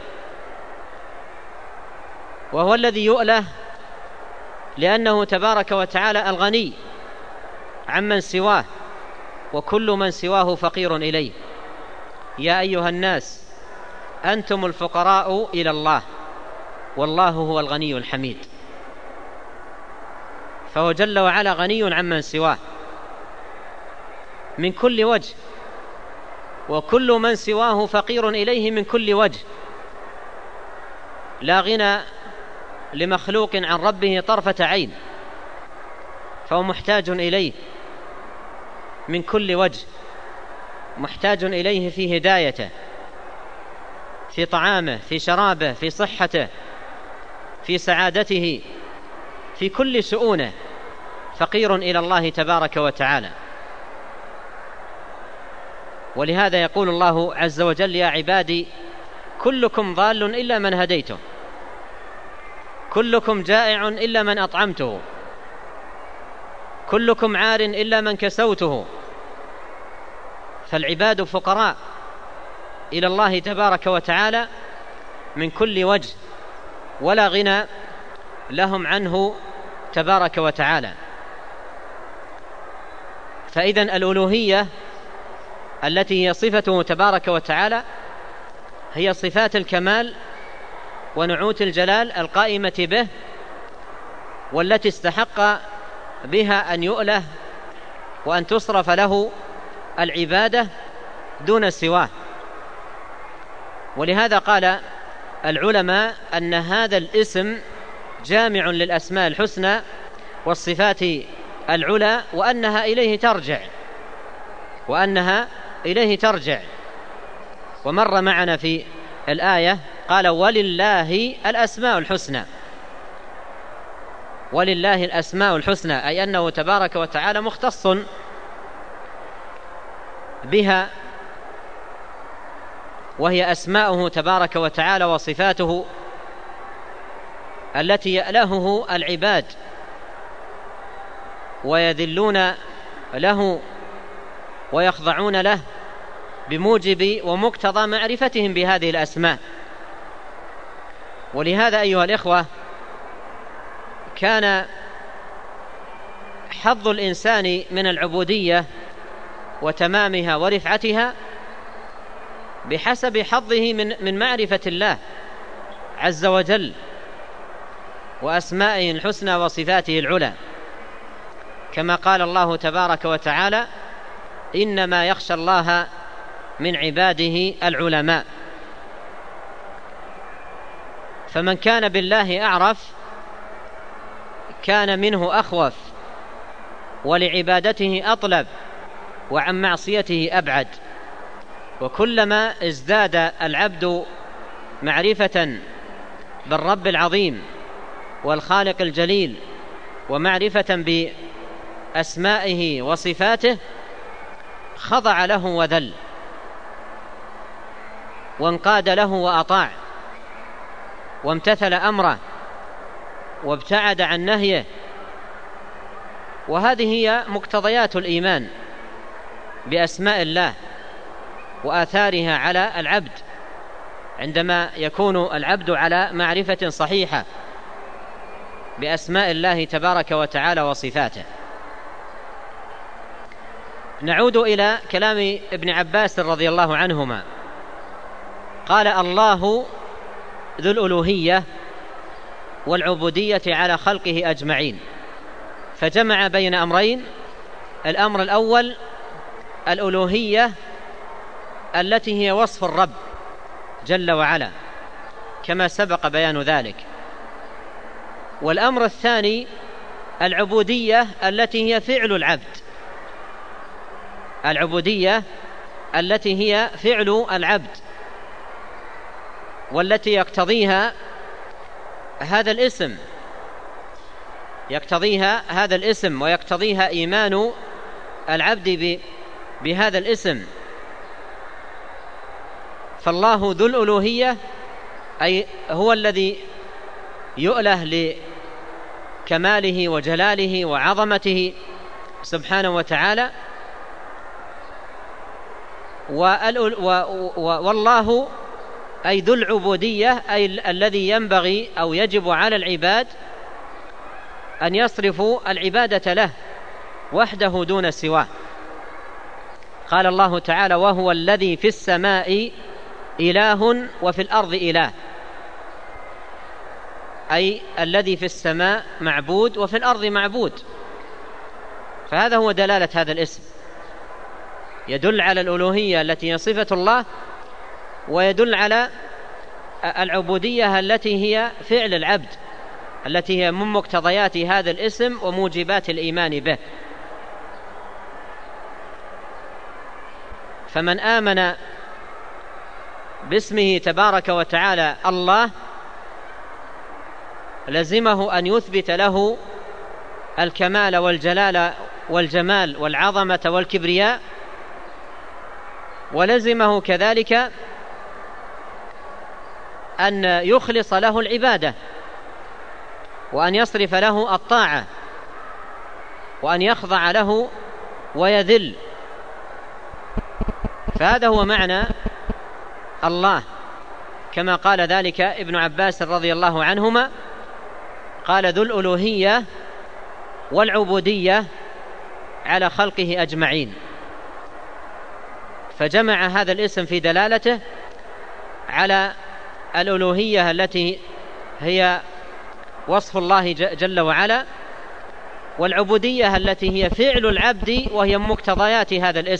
وهو الذي يؤله لأنه تبارك وتعالى الغني عمن سواه، وكل من سواه فقير إليه. يا أيها الناس أنتم الفقراء إلى الله والله هو الغني الحميد. فهو جل وعلا غني عمن سواه من كل وجه، وكل من سواه فقير إليه من كل وجه. لا غنى لمخلوق عن ربه طرفة عين، فهو محتاج إليه من كل وجه، محتاج إليه في هدايته، في طعامه، في شرابه، في صحته، في سعادته، في كل شؤونه فقير إلى الله تبارك وتعالى. ولهذا يقول الله عز وجل: يا عبادي كلكم ضال إلا من هديته، كلكم جائع إلا من أطعمته، كلكم عار إلا من كسوته. فالعباد فقراء إلى الله تبارك وتعالى من كل وجه، ولا غنى لهم عنه تبارك وتعالى. فإذن الألوهية التي هي صفته تبارك وتعالى هي صفات الكمال ونعوت الجلال القائمة به، والتي استحق بها أن يؤله وأن تصرف له العبادة دون سواه. ولهذا قال العلماء أن هذا الاسم جامع للأسماء الحسنى والصفات العلى، وأنها إليه ترجع. ومر معنا في الآية قال ولله الأسماء الحسنى، ولله الأسماء الحسنى، أي أنه تبارك وتعالى مختص بها، وهي أسماؤه تبارك وتعالى وصفاته التي يألهه العباد ويذلون له ويخضعون له بموجب ومقتضى معرفتهم بهذه الأسماء. ولهذا أيها الإخوة كان حظ الإنسان من العبودية وتمامها ورفعتها بحسب حظه من معرفة الله عز وجل وأسمائه الحسنى وصفاته العلى، كما قال الله تبارك وتعالى إنما يخشى الله من عباده العلماء. فمن كان بالله أعرف كان منه أخوف، ولعبادته أطلب، وعن معصيته أبعد. وكلما ازداد العبد معرفة بالرب العظيم والخالق الجليل ومعرفة بأسمائه وصفاته خضع له وذل وانقاد له وأطاع وامتثل أمره وابتعد عن نهيه. وهذه هي مقتضيات الإيمان بأسماء الله وآثارها على العبد عندما يكون العبد على معرفة صحيحة بأسماء الله تبارك وتعالى وصفاته. نعود إلى كلام ابن عباس رضي الله عنهما، قال الله ذو الألوهية والعبودية على خلقه أجمعين، فجمع بين أمرين: الأمر الأول الألوهية التي هي وصف الرب جل وعلا كما سبق بيان ذلك، والأمر الثاني العبودية التي هي فعل العبد، العبودية التي هي فعل العبد، والتي يقتضيها هذا الاسم ويقتضيها إيمان العبد بهذا الاسم. فالله ذو الألوهية أي هو الذي يؤله لكماله وجلاله وعظمته سبحانه وتعالى، والله أي ذو العبودية أي الذي ينبغي أو يجب على العباد أن يصرفوا العبادة له وحده دون سواه. قال الله تعالى وهو الذي في السماء إله وفي الأرض إله، أي الذي في السماء معبود وفي الأرض معبود. فهذا هو دلالة هذا الاسم، يدل على الألوهية التي هي صفة الله، ويدل على العبودية التي هي فعل العبد، التي هي من مقتضيات هذا الاسم وموجبات الإيمان به. فمن آمن باسمه تبارك وتعالى الله لزمه أن يثبت له الكمال والجلال والجمال والعظمة والكبرياء، ولزمه كذلك أن يخلص له العبادة، وأن يصرف له الطاعة، وأن يخضع له ويذل. فهذا هو معنى الله، كما قال ذلك ابن عباس رضي الله عنهما، قال ذو الألوهية والعبودية على خلقه أجمعين. فجمع هذا الاسم في دلالته على الألوهية التي هي وصف الله جل وعلا، والعبودية التي هي فعل العبد وهي مقتضيات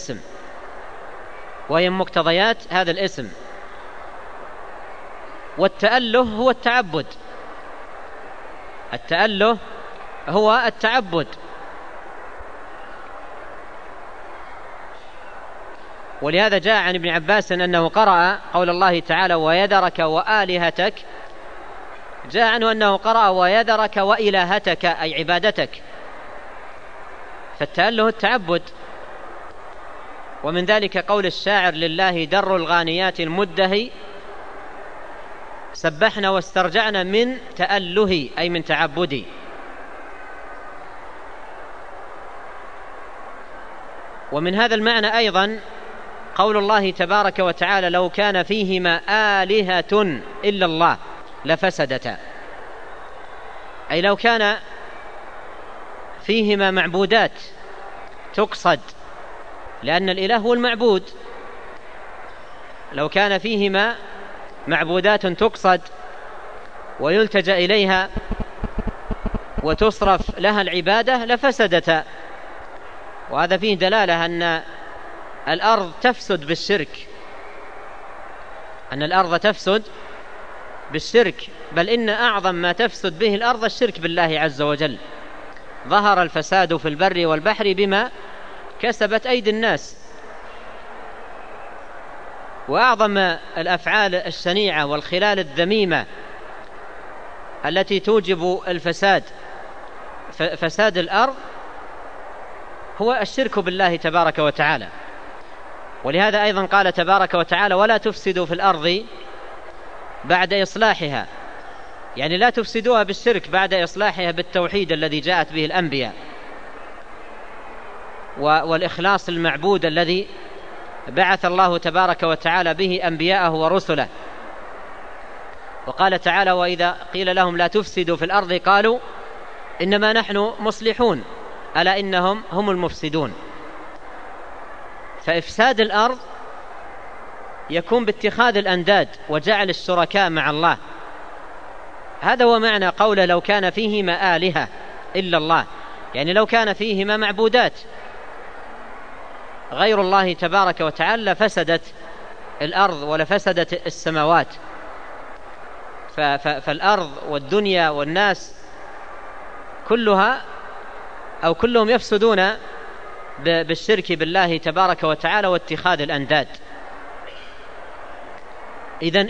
هذا الاسم، والتأله هو التعبد، التأله هو التعبد. ولهذا جاء عن ابن عباس أنه قرأ قول الله تعالى ويذرك وآلهتك، جاء عنه أنه قرأ ويذرك وإلهتك أي عبادتك، فالتأله التعبد. ومن ذلك قول الشاعر لله در الغانيات المدهي سبحنا واسترجعنا من تأله أي من تعبدي. ومن هذا المعنى أيضا قول الله تبارك وتعالى لو كان فيهما آلهة إلا الله لفسدتا، أي لو كان فيهما معبودات تقصد، لأن الإله هو المعبود، لو كان فيهما معبودات تقصد ويلتجأ إليها وتصرف لها العبادة لفسدتا. وهذا فيه دلالة أن الأرض تفسد بالشرك، أن الأرض تفسد بالشرك، بل إن أعظم ما تفسد به الأرض الشرك بالله عز وجل. ظهر الفساد في البر والبحر بما كسبت أيدي الناس. وأعظم الأفعال الشنيعة والخلال الذميمة التي توجب فساد الأرض هو الشرك بالله تبارك وتعالى. ولهذا أيضا قال تبارك وتعالى ولا تفسدوا في الأرض بعد إصلاحها، يعني لا تفسدوها بالشرك بعد إصلاحها بالتوحيد الذي جاءت به الأنبياء والإخلاص المعبود الذي بعث الله تبارك وتعالى به أنبياءه ورسله. وقال تعالى وإذا قيل لهم لا تفسدوا في الأرض قالوا إنما نحن مصلحون ألا إنهم هم المفسدون. فإفساد الأرض يكون باتخاذ الأنداد وجعل الشركاء مع الله. هذا هو معنى قول لو كان فيهما آلهة إلا الله، يعني لو كان فيهما معبودات غير الله تبارك وتعالى لفسدت الأرض ولفسدت السماوات. فالأرض والدنيا والناس كلها أو كلهم يفسدون بالشرك بالله تبارك وتعالى واتخاذ الأنداد. إذن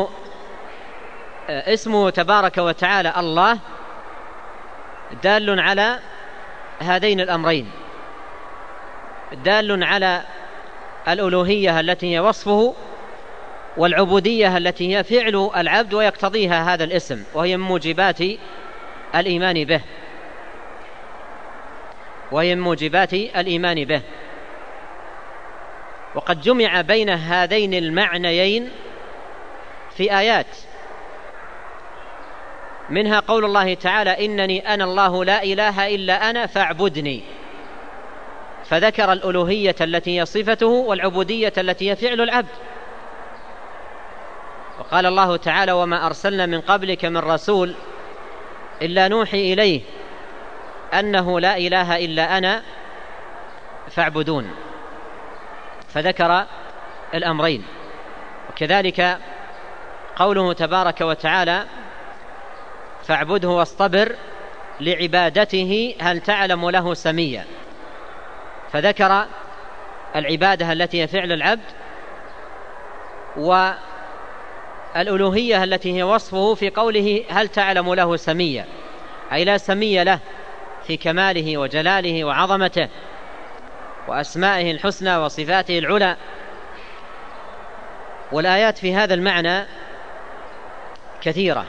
اسمه تبارك وتعالى الله دال على هذين الأمرين، دال على الألوهية التي هي وصفه والعبودية التي هي فعل العبد ويقتضيها هذا الاسم، وهي من موجبات الإيمان به، وهي من موجبات الإيمان به. وقد جمع بين هذين المعنيين في آيات، منها قول الله تعالى إنني أنا الله لا إله إلا أنا فاعبدني، فذكر الألوهية التي هي صفته والعبودية التي هي فعل العبد. وقال الله تعالى وما أرسلنا من قبلك من رسول إلا نوحي إليه أنه لا إله إلا أنا فاعبدون، فذكر الأمرين. وكذلك قوله تبارك وتعالى فاعبده واصطبر لعبادته هل تعلم له سميا، فذكر العبادة التي هي فعل العبد والألوهية التي هي وصفه في قوله هل تعلم له سميا، أي لا سمي له في كماله وجلاله وعظمته وأسمائه الحسنى وصفاته العلى. والآيات في هذا المعنى كثيرة.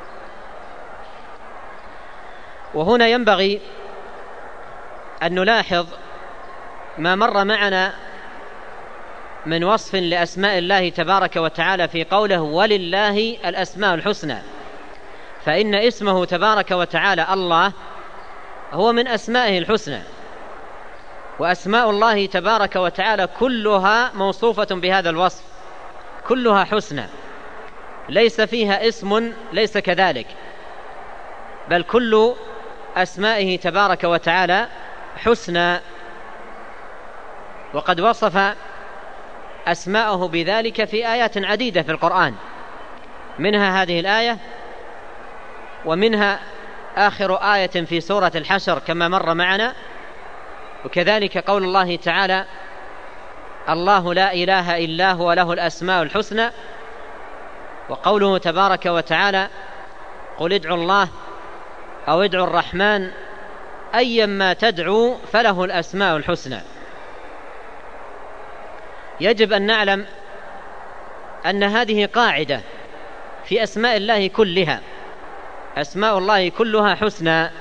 وهنا ينبغي أن نلاحظ ما مر معنا من وصف لأسماء الله تبارك وتعالى في قوله ولله الأسماء الحسنى، فإن اسمه تبارك وتعالى الله هو من أسمائه الحسنى، وأسماء الله تبارك وتعالى كلها موصوفة بهذا الوصف، كلها حسنى، ليس فيها اسم ليس كذلك، بل كل أسمائه تبارك وتعالى حسنى. وقد وصف أسماءه بذلك في آيات عديدة في القرآن، منها هذه الآية ومنها آخر آية في سورة الحشر كما مر معنا، وكذلك قول الله تعالى: الله لا إله إلا هو له الأسماء الحسنى، وقوله تبارك وتعالى: قل ادعوا الله أو ادعوا الرحمن أيما تدعوا فله الأسماء الحسنى. يجب أن نعلم أن هذه قاعدة في أسماء الله كلها، أسماء الله كلها حسنى،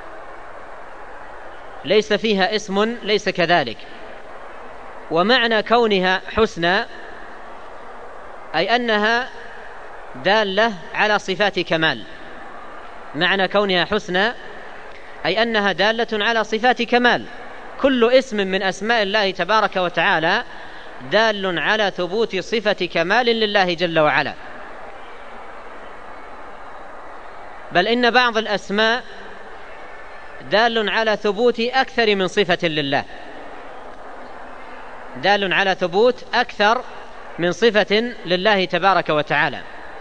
ليس فيها اسم ليس كذلك. ومعنى كونها حسنى أي أنها دالة على صفات كمال. معنى كونها حسنى أي أنها دالة على صفات كمال. كل اسم من أسماء الله تبارك وتعالى دال على ثبوت صفة كمال لله جل وعلا. بل إن بعض الأسماء دال على ثبوت أكثر من صفة لله، دال على ثبوت أكثر من صفة لله تبارك وتعالى.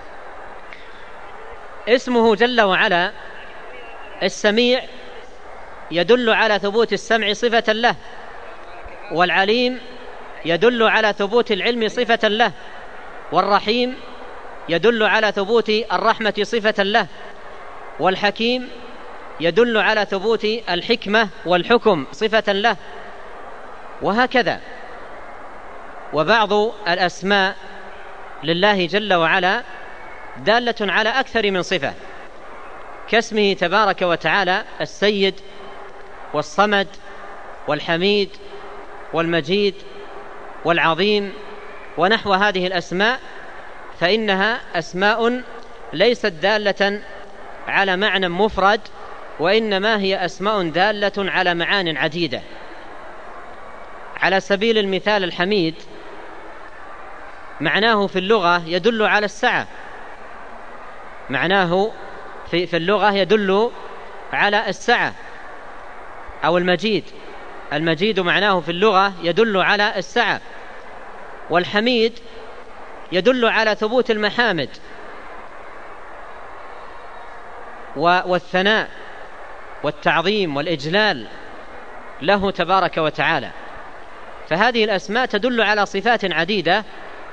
اسمه جل وعلا السميع يدل على ثبوت السمع صفة له، والعليم يدل على ثبوت العلم صفة له، والرحيم يدل على ثبوت الرحمة صفة له، والحكيم يدل على ثبوت الحكمة والحكم صفة له، وهكذا. وبعض الأسماء لله جل وعلا دالة على أكثر من صفة، كاسمه تبارك وتعالى السيد والصمد والحميد والمجيد والعظيم ونحو هذه الأسماء، فإنها أسماء ليست دالة على معنى مفرد، وإنما هي أسماء دالة على معان عديدة. على سبيل المثال الحميد معناه في اللغة يدل على السعة، معناه في اللغة يدل على السعة. أو المجيد معناه في اللغة يدل على السعة. والحميد يدل على ثبوت المحامد والثناء والتعظيم والإجلال له تبارك وتعالى. فهذه الأسماء تدل على صفات عديدة،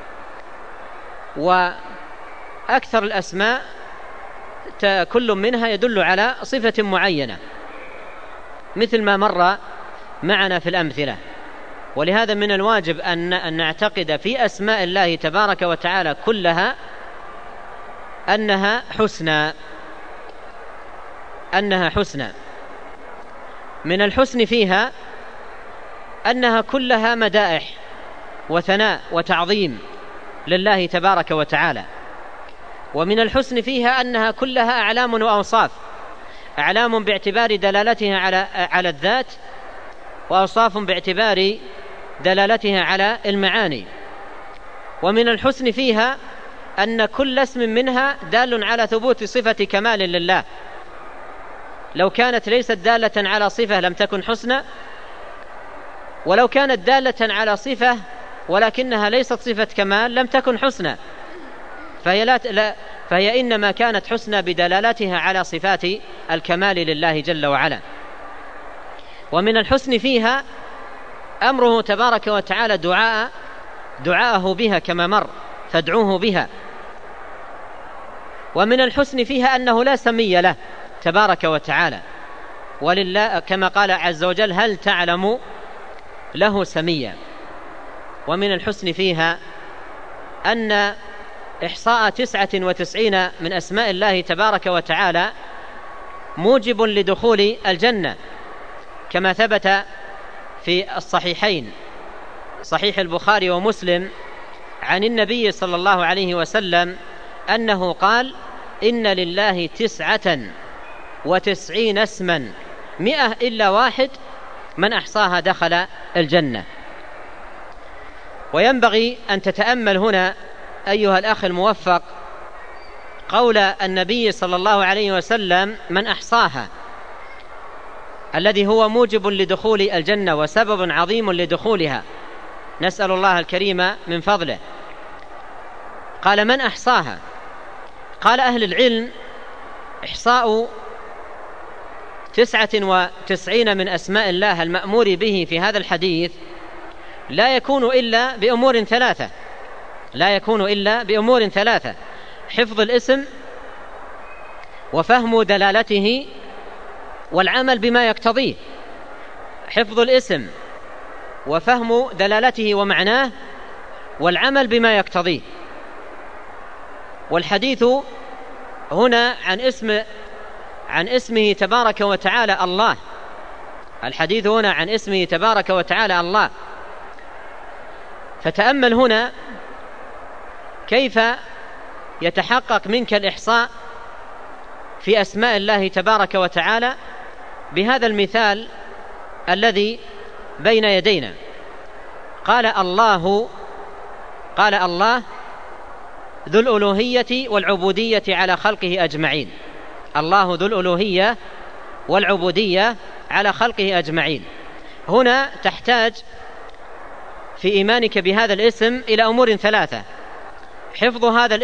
وأكثر الأسماء كل منها يدل على صفة معينة، مثل ما مر معنا في الأمثلة. ولهذا من الواجب أن نعتقد في أسماء الله تبارك وتعالى كلها أنها حسنى. من الحسن فيها أنها كلها مدائح وثناء وتعظيم لله تبارك وتعالى. ومن الحسن فيها أنها كلها أعلام وأوصاف، أعلام باعتبار دلالتها على الذات، وأوصاف باعتبار دلالتها على المعاني. ومن الحسن فيها أن كل اسم منها دال على ثبوت صفة كمال لله. لو كانت ليست دالة على صفة لم تكن حسنى، ولو كانت دالة على صفة ولكنها ليست صفة كمال لم تكن حسنى. فهي إنما كانت حسنى بدلالتها على صفات الكمال لله جل وعلا. ومن الحسن فيها أمره تبارك وتعالى دعاءه بها كما مر، فادعوه بها. ومن الحسن فيها أنه لا سمي له تبارك وتعالى، ولله كما قال عز وجل: هل تعلم له سميا. ومن الحسن فيها أن إحصاء 99 من أسماء الله تبارك وتعالى موجب لدخول الجنة، كما ثبت في الصحيحين، صحيح البخاري ومسلم، عن النبي صلى الله عليه وسلم أنه قال: إن لله 99 اسما 100 إلا واحد، من أحصاها دخل الجنة. وينبغي أن تتأمل هنا أيها الأخ الموفق قول النبي صلى الله عليه وسلم: من أحصاها، الذي هو موجب لدخول الجنة وسبب عظيم لدخولها، نسأل الله الكريم من فضله. قال: من أحصاها؟ قال أهل العلم: إحصاء 99 من أسماء الله المأمور به في هذا الحديث لا يكون إلا بأمور ثلاثة: حفظ الاسم، وفهم دلالته، والعمل بما يقتضيه. حفظ الاسم وفهم دلالته ومعناه والعمل بما يقتضيه. والحديث هنا عن اسمه تبارك وتعالى الله. الحديث هنا عن اسمه تبارك وتعالى الله. فتأمل هنا كيف يتحقق منك الإحصاء في أسماء الله تبارك وتعالى بهذا المثال الذي بين يدينا. قال الله ذو الألوهية والعبودية على خلقه أجمعين. الله ذو الألوهية والعبودية على خلقه أجمعين. هنا تحتاج في إيمانك بهذا الاسم إلى أمور ثلاثة: حفظ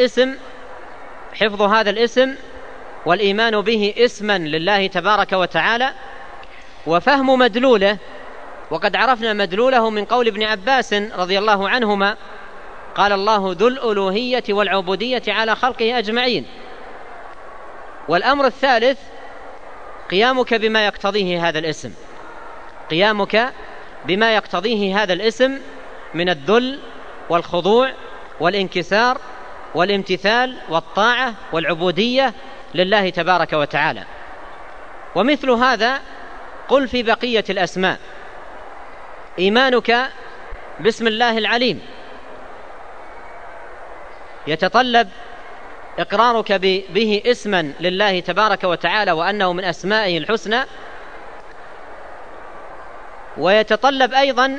هذا الاسم والإيمان به اسما لله تبارك وتعالى، وفهم مدلوله. وقد عرفنا مدلوله من قول ابن عباس رضي الله عنهما: قال الله ذو الألوهية والعبودية على خلقه أجمعين. والأمر الثالث قيامك بما يقتضيه هذا الاسم من الذل والخضوع والانكسار والامتثال والطاعة والعبودية لله تبارك وتعالى. ومثل هذا قل في بقية الأسماء: إيمانك باسم الله العليم يتطلب إقرارك به اسما لله تبارك وتعالى وأنه من أسمائه الحسنى، ويتطلب أيضا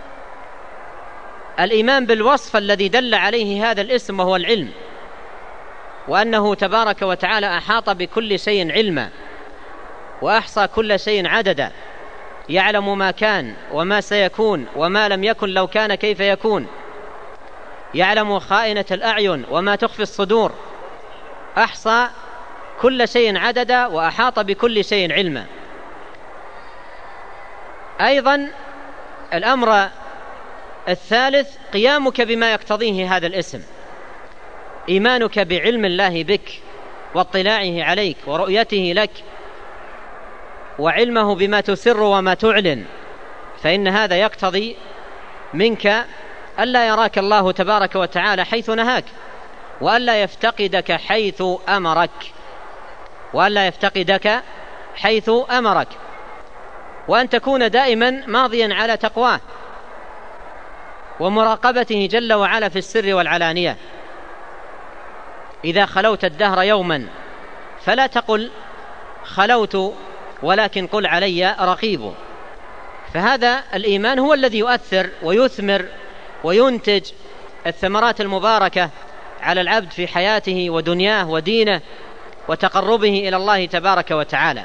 الإيمان بالوصف الذي دل عليه هذا الاسم وهو العلم، وأنه تبارك وتعالى أحاط بكل شيء علما وأحصى كل شيء عددا، يعلم ما كان وما سيكون وما لم يكن لو كان كيف يكون، يعلم خائنة الأعين وما تخفي الصدور، أحصى كل شيء عددا وأحاط بكل شيء علما. أيضا الأمر الثالث قيامك بما يقتضيه هذا الاسم، إيمانك بعلم الله بك واطلاعه عليك ورؤيته لك وعلمه بما تسر وما تعلن، فإن هذا يقتضي منك ألا يراك الله تبارك وتعالى حيث نهاك، وألا يفتقدك حيث أمرك، وأن تكون دائما ماضيا على تقواه ومراقبته جل وعلا في السر والعلانية. إذا خلوت الدهر يوما فلا تقل خلوت، ولكن قل علي رقيب. فهذا الإيمان هو الذي يؤثر ويثمر وينتج الثمرات المباركة على العبد في حياته ودنياه ودينه وتقربه إلى الله تبارك وتعالى.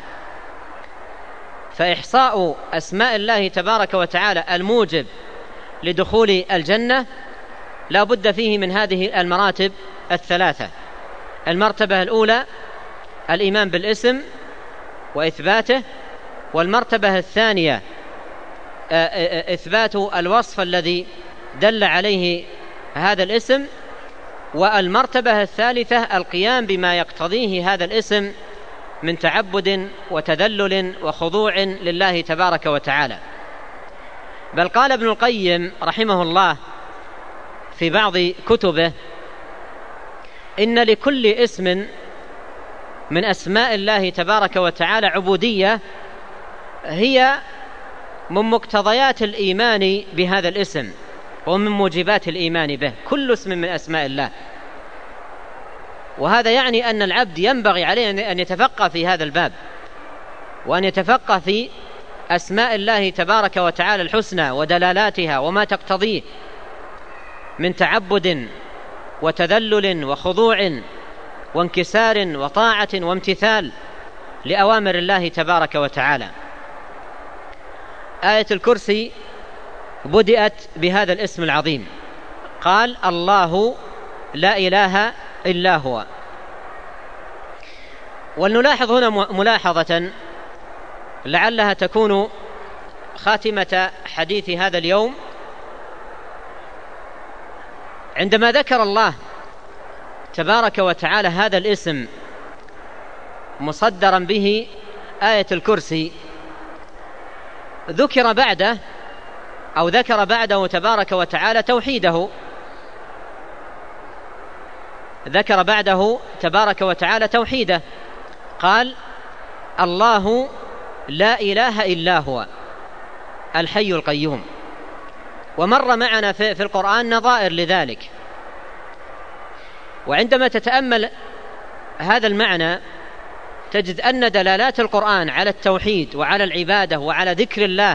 فإحصاء أسماء الله تبارك وتعالى الموجب لدخول الجنة لا بد فيه من هذه المراتب الثلاثة: المرتبة الأولى الإيمان بالاسم وإثباته، والمرتبة الثانية إثبات الوصف الذي دل عليه هذا الاسم، والمرتبة الثالثة القيام بما يقتضيه هذا الاسم من تعبد وتذلل وخضوع لله تبارك وتعالى. بل قال ابن القيم رحمه الله في بعض كتبه: إن لكل اسم من أسماء الله تبارك وتعالى عبودية هي من مقتضيات الإيمان بهذا الاسم ومن موجبات الإيمان به، كل اسم من أسماء الله. وهذا يعني أن العبد ينبغي عليه أن يتفقه في هذا الباب، وأن يتفقه في أسماء الله تبارك وتعالى الحسنى ودلالاتها وما تقتضيه من تعبد وتذلل وخضوع وانكسار وطاعة وامتثال لأوامر الله تبارك وتعالى. آية الكرسي بدأت بهذا الاسم العظيم، قال: الله لا إله إلا هو. ولنلاحظ هنا ملاحظة لعلها تكون خاتمة حديث هذا اليوم، عندما ذكر الله تبارك وتعالى هذا الاسم مصدرا به آية الكرسي، ذكر بعده تبارك وتعالى توحيده، ذكر بعده تبارك وتعالى توحيده، قال: الله لا إله إلا هو الحي القيوم. ومر معنا في القرآن نظائر لذلك. وعندما تتأمل هذا المعنى تجد أن دلالات القرآن على التوحيد وعلى العبادة وعلى ذكر الله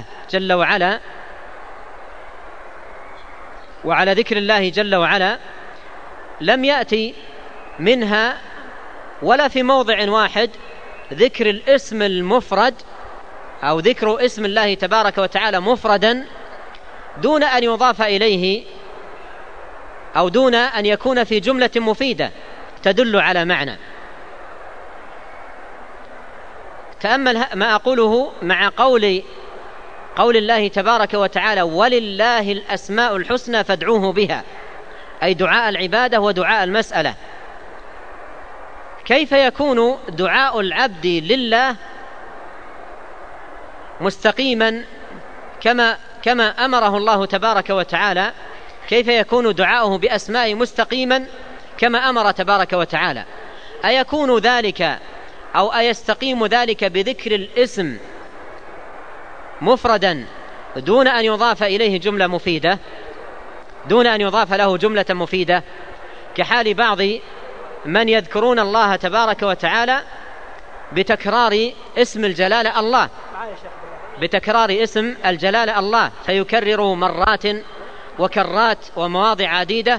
جل وعلا لم يأتي منها ولا في موضع واحد ذكر الاسم المفرد أو ذكر اسم الله تبارك وتعالى مفردا دون أن يضاف إليه أو دون أن يكون في جملة مفيدة تدل على معنى. تأمل ما أقوله مع قول الله تبارك وتعالى: ولله الأسماء الحسنى فادعوه بها، أي دعاء العبادة ودعاء المسألة. كيف يكون دعاء العبد لله مستقيما كما أمره الله تبارك وتعالى؟ كيف يكون دعاؤه بأسماء مستقيما كما أمر تبارك وتعالى؟ أيكون ذلك أو أيستقيم ذلك بذكر الاسم مفردا دون أن يضاف إليه جملة مفيدة، دون أن يضاف له جملة مفيدة، كحال بعض من يذكرون الله تبارك وتعالى بتكرار اسم الجلالة الله، بتكرار اسم الجلالة الله، فيكرره مرات وكرات ومواضع عديدة.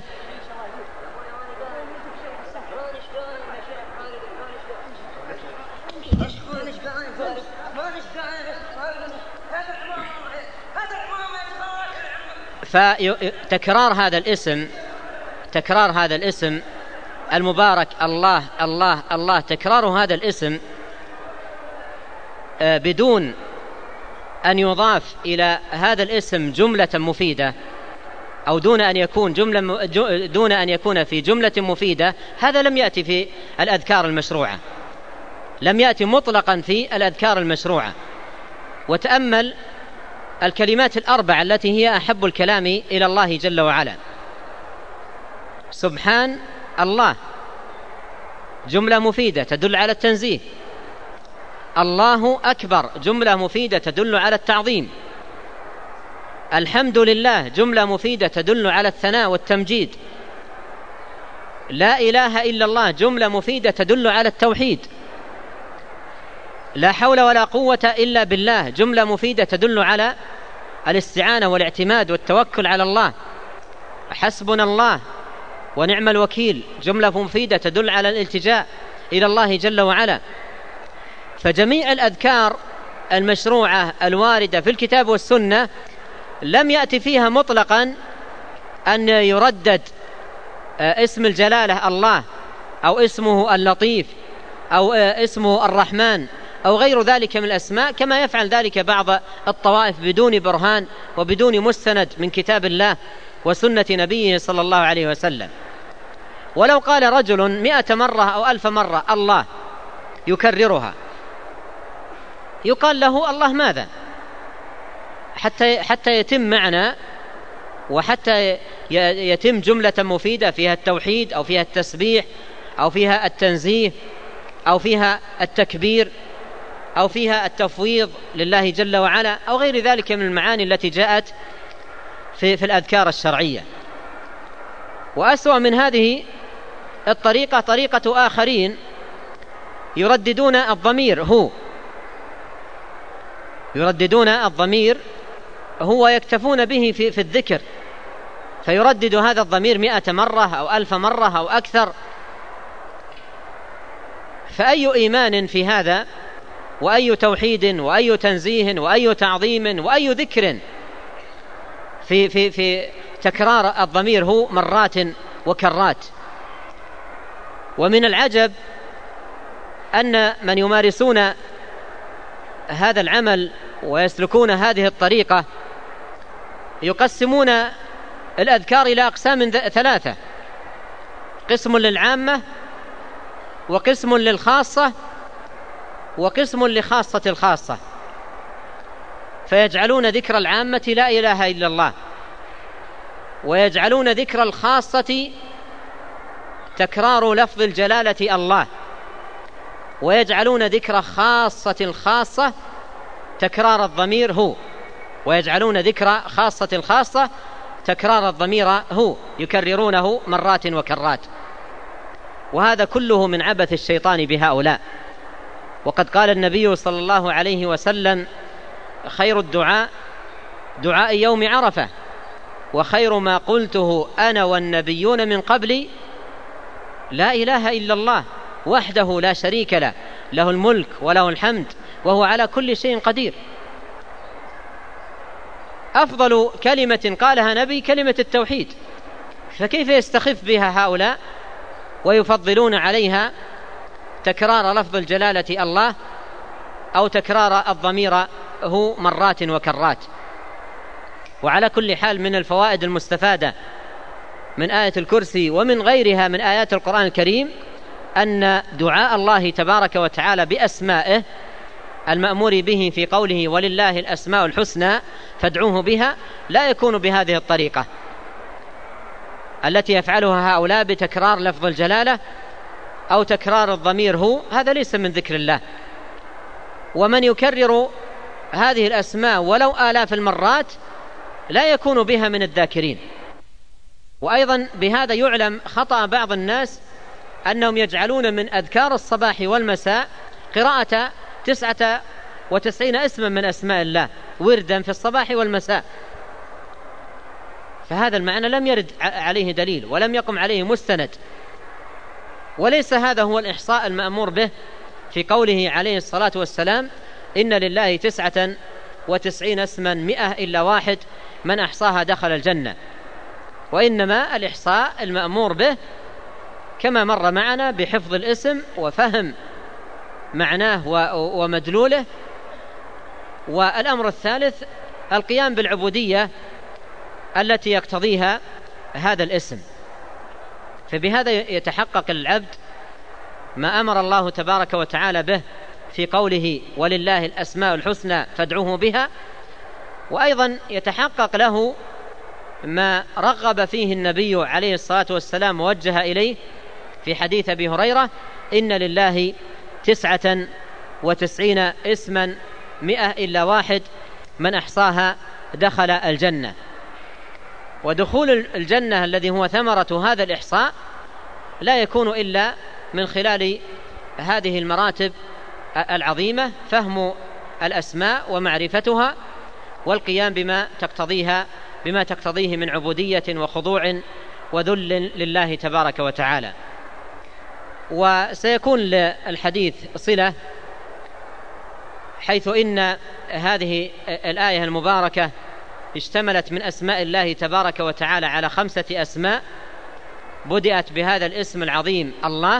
فتكرار هذا الاسم المبارك الله الله الله، تكرار هذا الاسم بدون أن يضاف إلى هذا الاسم جملة مفيدة أو دون أن يكون في جملة مفيدة، هذا لم يأتي في الأذكار المشروعة، لم يأتي مطلقا في الأذكار المشروعة. وتأمل الكلمات الأربع التي هي أحب الكلام إلى الله جل وعلا: سبحان الله، جملة مفيدة تدل على التنزيه. الله أكبر، جملة مفيدة تدل على التعظيم. الحمد لله، جملة مفيدة تدل على الثناء والتمجيد. لا إله إلا الله، جملة مفيدة تدل على التوحيد. لا حول ولا قوة إلا بالله، جملة مفيدة تدل على الاستعانة والاعتماد والتوكل على الله. حسبنا الله ونعم الوكيل، جملة مفيدة تدل على الالتجاء إلى الله جل وعلا. فجميع الأذكار المشروعة الواردة في الكتاب والسنة لم يأتي فيها مطلقا أن يردد اسم الجلالة الله أو اسمه اللطيف أو اسمه الرحمن أو غير ذلك من الأسماء، كما يفعل ذلك بعض الطوائف بدون برهان وبدون مستند من كتاب الله وسنة نبيه صلى الله عليه وسلم. ولو قال رجل 100 مرة أو 1000 مرة الله يكررها، يقال له الله ماذا؟ حتى يتم معنى وحتى يتم جملة مفيدة فيها التوحيد أو فيها التسبيح أو فيها التنزيه أو فيها التكبير أو فيها التفويض لله جل وعلا أو غير ذلك من المعاني التي جاءت في الأذكار الشرعية. وأسوأ من هذه الطريقة طريقة آخرين يرددون الضمير هو يكتفون به في الذكر، فيردد هذا الضمير 100 مرة أو 1000 مرة أو أكثر. فأي إيمان في هذا، وأي توحيد وأي تنزيه وأي تعظيم وأي ذكر في تكرار الضمير هو مرات وكرات. ومن العجب أن من يمارسون هذا العمل ويسلكون هذه الطريقة يقسمون الأذكار إلى أقسام ثلاثة: قسم للعامة، وقسم للخاصة، وقسم لخاصة الخاصة. فيجعلون ذكر العامة لا إله إلا الله، ويجعلون ذكر الخاصة تكرار لفظ الجلالة الله، ويجعلون ذكر خاصة الخاصة تكرار الضمير هو، ويجعلون ذكر خاصة الخاصة تكرار الضمير هو، يكررونه مرات وكرات. وهذا كله من عبث الشيطان بهؤلاء. وقد قال النبي صلى الله عليه وسلم: خير الدعاء دعاء يوم عرفة، وخير ما قلته أنا والنبيون من قبلي لا إله إلا الله وحده لا شريك له، له الملك وله الحمد وهو على كل شيء قدير. أفضل كلمة قالها نبي كلمة التوحيد، فكيف يستخف بها هؤلاء ويفضلون عليها تكرار لفظ الجلالة الله أو تكرار الضمير هو مرات وكرات؟ وعلى كل حال، من الفوائد المستفادة من آية الكرسي ومن غيرها من آيات القرآن الكريم أن دعاء الله تبارك وتعالى بأسمائه المأمور به في قوله: ولله الأسماء الحسنى فادعوه بها، لا يكون بهذه الطريقة التي يفعلها هؤلاء بتكرار لفظ الجلالة أو تكرار الضمير هو. هذا ليس من ذكر الله. ومن يكرر هذه الأسماء ولو آلاف المرات لا يكون بها من الذاكرين. وأيضا بهذا يعلم خطأ بعض الناس أنهم يجعلون من أذكار الصباح والمساء قراءة 99 اسما من أسماء الله وردا في الصباح والمساء، فهذا المعنى لم يرد عليه دليل ولم يقم عليه مستند، وليس هذا هو الإحصاء المأمور به في قوله عليه الصلاة والسلام: إن لله 99 اسما 100 إلا واحد من أحصاها دخل الجنة. وإنما الإحصاء المأمور به كما مر معنا بحفظ الاسم وفهم معناه ومدلوله. والأمر الثالث القيام بالعبودية التي يقتضيها هذا الاسم. فبهذا يتحقق العبد ما أمر الله تبارك وتعالى به في قوله: ولله الأسماء الحسنى فادعوه بها. وأيضا يتحقق له ما رغب فيه النبي عليه الصلاة والسلام ووجه إليه في حديث أبي هريرة: إن لله 99 اسما 100 إلا واحد من أحصاها دخل الجنة. ودخول الجنة الذي هو ثمرة هذا الإحصاء لا يكون إلا من خلال هذه المراتب العظيمة: فهم الأسماء ومعرفتها، والقيام بما تقتضيه من عبودية وخضوع وذل لله تبارك وتعالى. وسيكون للحديث صلة، حيث إن هذه الآية المباركة اشتملت من أسماء الله تبارك وتعالى على 5 أسماء، بدأت بهذا الاسم العظيم الله،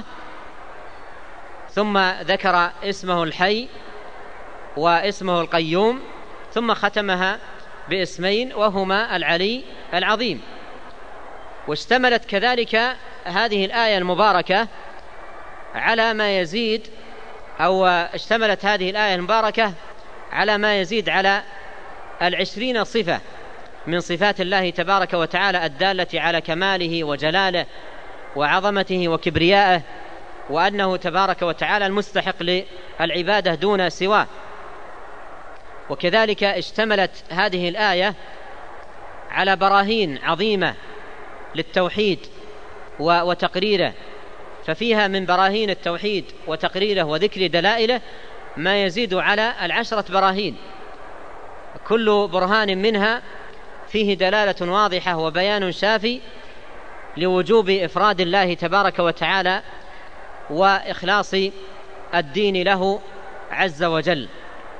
ثم ذكر اسمه الحي واسمه القيوم، ثم ختمها باسمين وهما العلي العظيم. واشتملت كذلك هذه الآية المباركة على ما يزيد، أو اشتملت هذه الآية المباركة على ما يزيد على 20 صفة من صفات الله تبارك وتعالى الدالة على كماله وجلاله وعظمته وكبريائه، وأنه تبارك وتعالى المستحق للعبادة دون سواه. وكذلك اشتملت هذه الآية على براهين عظيمة للتوحيد وتقريره، ففيها من براهين التوحيد وتقريره وذكر دلائله ما يزيد على 10 براهين، كل برهان منها فيه دلالة واضحة وبيان شافي لوجوب إفراد الله تبارك وتعالى وإخلاص الدين له عز وجل.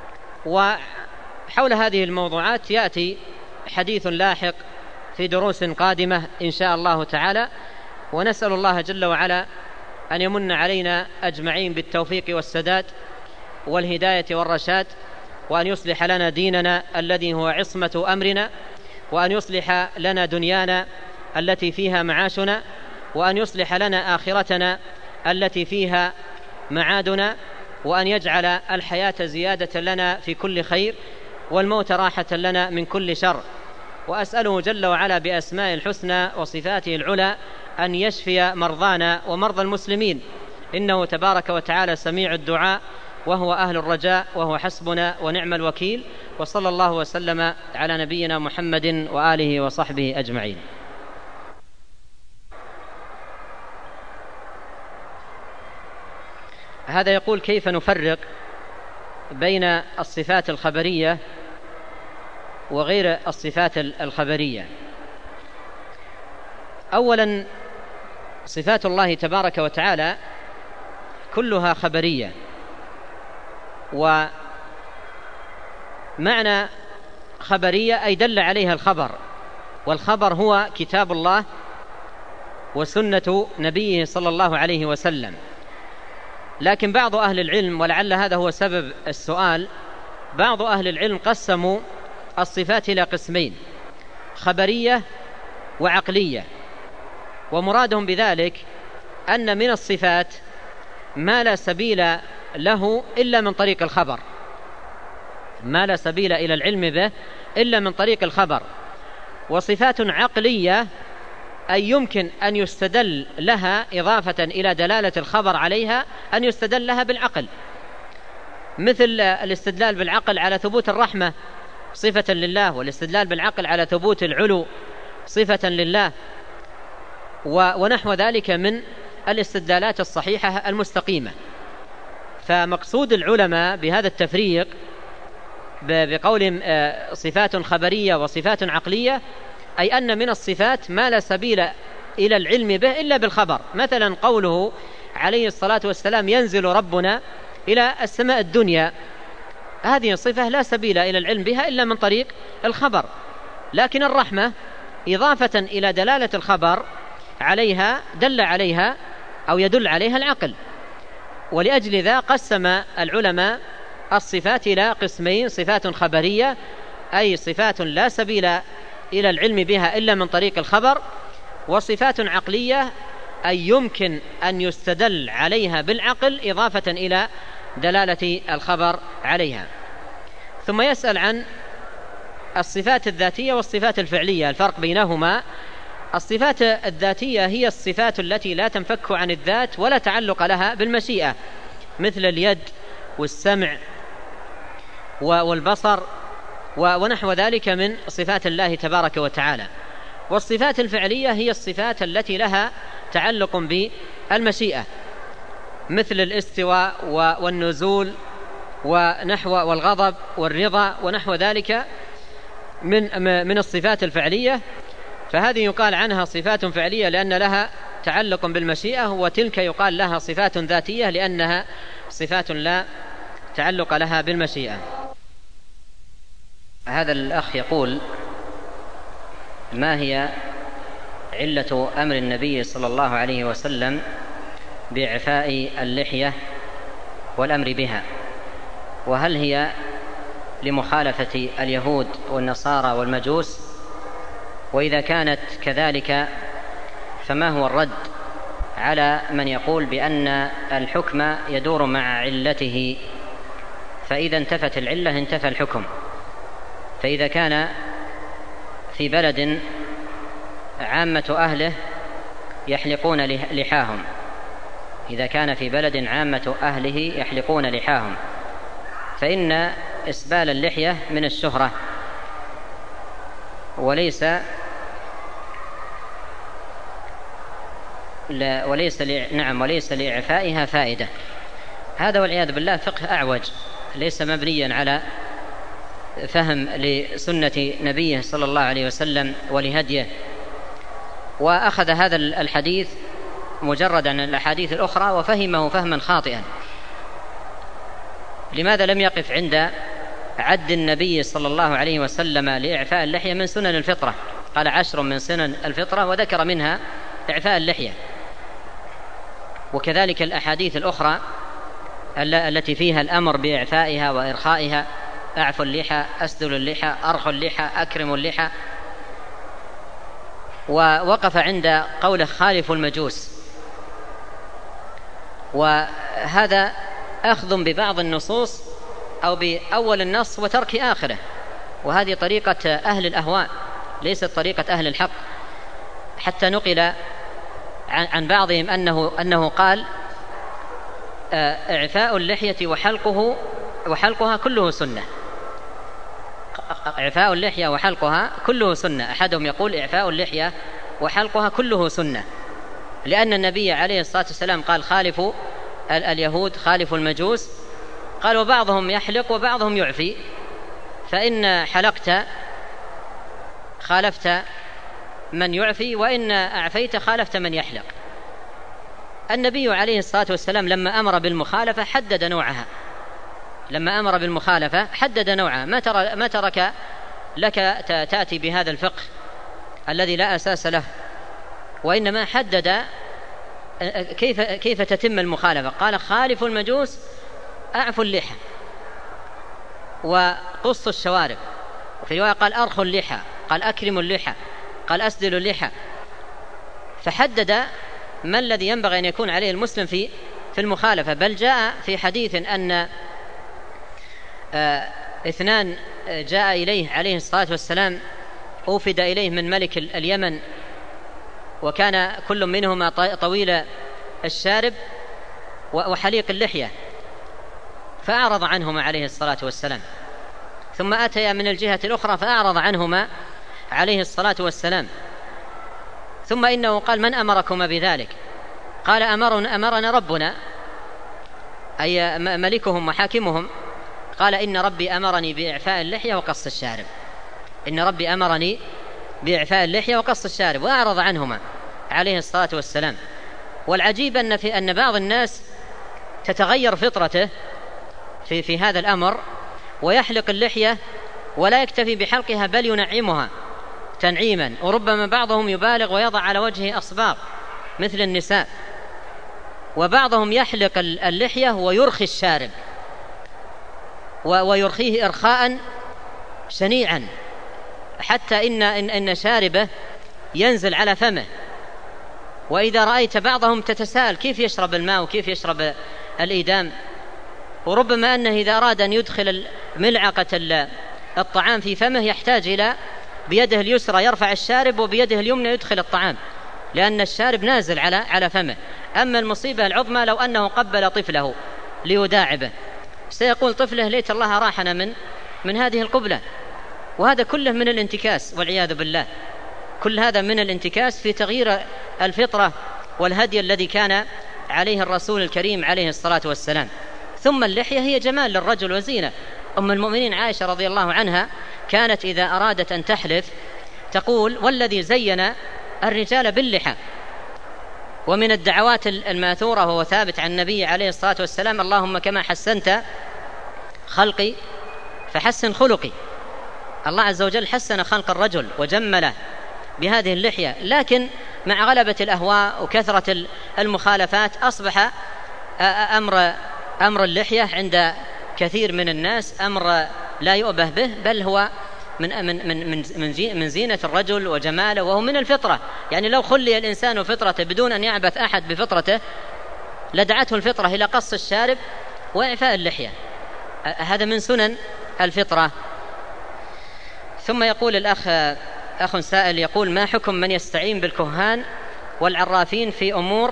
وحول هذه الموضوعات يأتي حديث لاحق في دروس قادمة إن شاء الله تعالى، ونسأل الله جل وعلا أن يمن علينا أجمعين بالتوفيق والسداد والهداية والرشاد، وأن يصلح لنا ديننا الذي هو عصمة أمرنا، وأن يصلح لنا دنيانا التي فيها معاشنا، وأن يصلح لنا آخرتنا التي فيها معادنا، وأن يجعل الحياة زيادة لنا في كل خير والموت راحة لنا من كل شر. وأسأله جل وعلا بأسماء الحسنى وصفاته العلى أن يشفي مرضانا ومرضى المسلمين، إنه تبارك وتعالى سميع الدعاء وهو أهل الرجاء وهو حسبنا ونعم الوكيل. وصلى الله وسلم على نبينا محمد وآله وصحبه أجمعين. هذا يقول: كيف نفرق بين الصفات الخبرية وغير الصفات الخبرية؟ أولا، صفات الله تبارك وتعالى كلها خبرية، ومعنى خبرية أي دل عليها الخبر، والخبر هو كتاب الله وسنة نبيه صلى الله عليه وسلم. لكن بعض أهل العلم، ولعل هذا هو سبب السؤال، بعض أهل العلم قسموا الصفات إلى قسمين: خبرية وعقلية. ومرادهم بذلك أن من الصفات ما لا سبيل له إلا من طريق الخبر، ما لا سبيل إلى العلم به إلا من طريق الخبر. وصفات عقلية أي يمكن أن يستدل لها إضافة إلى دلالة الخبر عليها، أن يستدل لها بالعقل، مثل الاستدلال بالعقل على ثبوت الرحمة صفة لله، والاستدلال بالعقل على ثبوت العلو صفة لله، ونحو ذلك من الاستدلالات الصحيحة المستقيمة. فمقصود العلماء بهذا التفريق بقولهم صفات خبرية وصفات عقلية أي أن من الصفات ما لا سبيل إلى العلم به إلا بالخبر. مثلا قوله عليه الصلاة والسلام: ينزل ربنا إلى السماء الدنيا، هذه صفة لا سبيل إلى العلم بها إلا من طريق الخبر. لكن الرحمة إضافة إلى دلالة الخبر عليها دل عليها أو يدل عليها العقل. ولأجل ذا قسم العلماء الصفات إلى قسمين: صفات خبرية أي صفات لا سبيل إلى العلم بها إلا من طريق الخبر، وصفات عقلية أي يمكن أن يستدل عليها بالعقل إضافة إلى دلالة الخبر عليها. ثم يسأل عن الصفات الذاتية والصفات الفعلية، الفرق بينهما. الصفات الذاتية هي الصفات التي لا تنفك عن الذات ولا تعلق لها بالمشيئة، مثل اليد والسمع والبصر ونحو ذلك من صفات الله تبارك وتعالى. والصفات الفعلية هي الصفات التي لها تعلق بالمشيئة، مثل الاستواء والنزول والغضب والرضا ونحو ذلك من الصفات الفعلية. فهذه يقال عنها صفات فعلية لأن لها تعلق بالمشيئة، وتلك يقال لها صفات ذاتية لأنها صفات لا تعلق لها بالمشيئة. هذا الأخ يقول: ما هي علة أمر النبي صلى الله عليه وسلم بإعفاء اللحية والأمر بها؟ وهل هي لمخالفة اليهود والنصارى والمجوس؟ وإذا كانت كذلك فما هو الرد على من يقول بأن الحكم يدور مع علته، فإذا انتفت العلة انتفى الحكم؟ فإذا كان في بلد عامة أهله يحلقون لحاهم، إذا كان في بلد عامة أهله يحلقون لحاهم، فإن إسبال اللحية من الشهرة وليس لإعفائها فائدة. هذا والعياذ بالله فقه أعوج، ليس مبنيا على فهم لسنة نبيه صلى الله عليه وسلم ولهديه، وأخذ هذا الحديث مجرد عن الأحاديث الأخرى وفهمه فهما خاطئا. لماذا لم يقف عند عد النبي صلى الله عليه وسلم لإعفاء اللحية من سنن الفطرة؟ قال 10 من سنن الفطرة وذكر منها إعفاء اللحية. وكذلك الأحاديث الأخرى التي فيها الأمر بإعفائها وإرخائها أعفوا اللحى، أسدلوا اللحى، أرخوا اللحى، أكرموا اللحى. ووقف عند قوله خالفوا المجوس، وهذا أخذ ببعض النصوص أو بأول النص وترك آخره، وهذه طريقة أهل الأهواء ليست طريقة أهل الحق. حتى نقل عن بعضهم أنه قال إعفاء اللحية وحلقها كله سنة. إعفاء اللحية وحلقها كله سنة. أحدهم يقول إعفاء اللحية وحلقها كله سنة، لأن النبي عليه الصلاة والسلام قال خالفوا اليهود، خالفوا المجوس. قال وبعضهم يحلق وبعضهم يعفي، فإن حلقت خالفت من يعفي، وإن أعفيت خالفت من يحلق. النبي عليه الصلاة والسلام لما أمر بالمخالفة حدد نوعها، ما ترك لك تأتي بهذا الفقه الذي لا أساس له، وإنما حدد كيف تتم المخالفة. قال خالفوا المجوس، أعفوا اللحى وقصوا الشوارب، وفي رواية قال أرخوا اللحى، قال أكرموا اللحى، قال أسدلوا اللحى. فحدد ما الذي ينبغي أن يكون عليه المسلم في المخالفة. بل جاء في حديث أن اثنان جاء إليه عليه الصلاة والسلام، أوفد إليه من ملك اليمن، وكان كل منهما طويل الشارب وحليق اللحية، فأعرض عنهما عليه الصلاة والسلام. ثم أتيا من الجهة الأخرى فأعرض عنهما عليه الصلاة والسلام. ثم إنه قال من أمركما بذلك؟ قال أمرنا ربنا، أي ملكهم وحاكمهم. قال إن ربي أمرني بإعفاء اللحية وقص الشارب، إن ربي أمرني بإعفاء اللحية وقص الشارب، وأعرض عنهما عليه الصلاة والسلام. والعجيب أن بعض الناس تتغير فطرته في هذا الأمر، ويحلق اللحية ولا يكتفي بحلقها بل ينعمها تنعيما، وربما بعضهم يبالغ ويضع على وجهه أصباغ مثل النساء، وبعضهم يحلق اللحية ويرخي الشارب ويرخيه إرخاء شنيعا، حتى إن شاربه ينزل على فمه. وإذا رأيت بعضهم تتساءل كيف يشرب الماء وكيف يشرب الإيدام، وربما أنه إذا أراد أن يدخل ملعقة الطعام في فمه يحتاج إلى بيده اليسرى يرفع الشارب وبيده اليمنى يدخل الطعام، لأن الشارب نازل على فمه. أما المصيبة العظمى لو أنه قبل طفله ليداعبه، سيقول طفله ليت الله راحنا من هذه القبلة. وهذا كله من الانتكاس والعياذ بالله، كل هذا من الانتكاس في تغيير الفطرة والهدي الذي كان عليه الرسول الكريم عليه الصلاة والسلام. ثم اللحية هي جمال للرجل وزينة. أم المؤمنين عائشة رضي الله عنها كانت إذا أرادت أن تحلف تقول والذي زين الرجال باللحى. ومن الدعوات الماثورة وهو ثابت عن النبي عليه الصلاة والسلام اللهم كما حسنت خلقي فحسن خلقي. الله عز وجل حسن خلق الرجل وجمله بهذه اللحية، لكن مع غلبة الأهواء وكثرة المخالفات أصبح أمر اللحية عند كثير من الناس أمر لا يؤبه به، بل هو من زينة الرجل وجماله، وهو من الفطرة. يعني لو خلي الإنسان فطرته بدون أن يعبث أحد بفطرته لدعته الفطرة إلى قص الشارب وإعفاء اللحية، هذا من سنن الفطرة. ثم يقول أخ سائل يقول ما حكم من يستعين بالكهان والعرافين في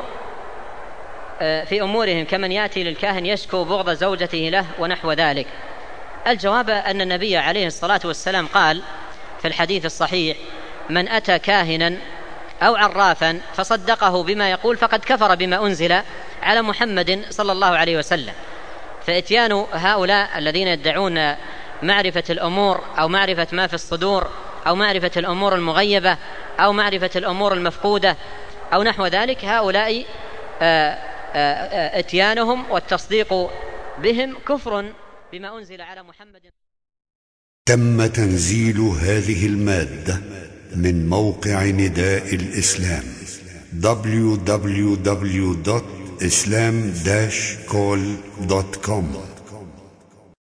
أمورهم كمن يأتي للكاهن يشكو بغض زوجته له ونحو ذلك؟ الجواب أن النبي عليه الصلاة والسلام قال في الحديث الصحيح من أتى كاهنا أو عرافا فصدقه بما يقول فقد كفر بما أنزل على محمد صلى الله عليه وسلم. فإتيان هؤلاء الذين يدعون معرفة الأمور أو معرفة ما في الصدور أو معرفة الأمور المغيبة أو معرفة الأمور المفقودة أو نحو ذلك، هؤلاء إتيانهم والتصديق بهم كفر بما أنزل على محمد. تم تنزيل هذه المادة من موقع نداء الإسلام www.islam-call.com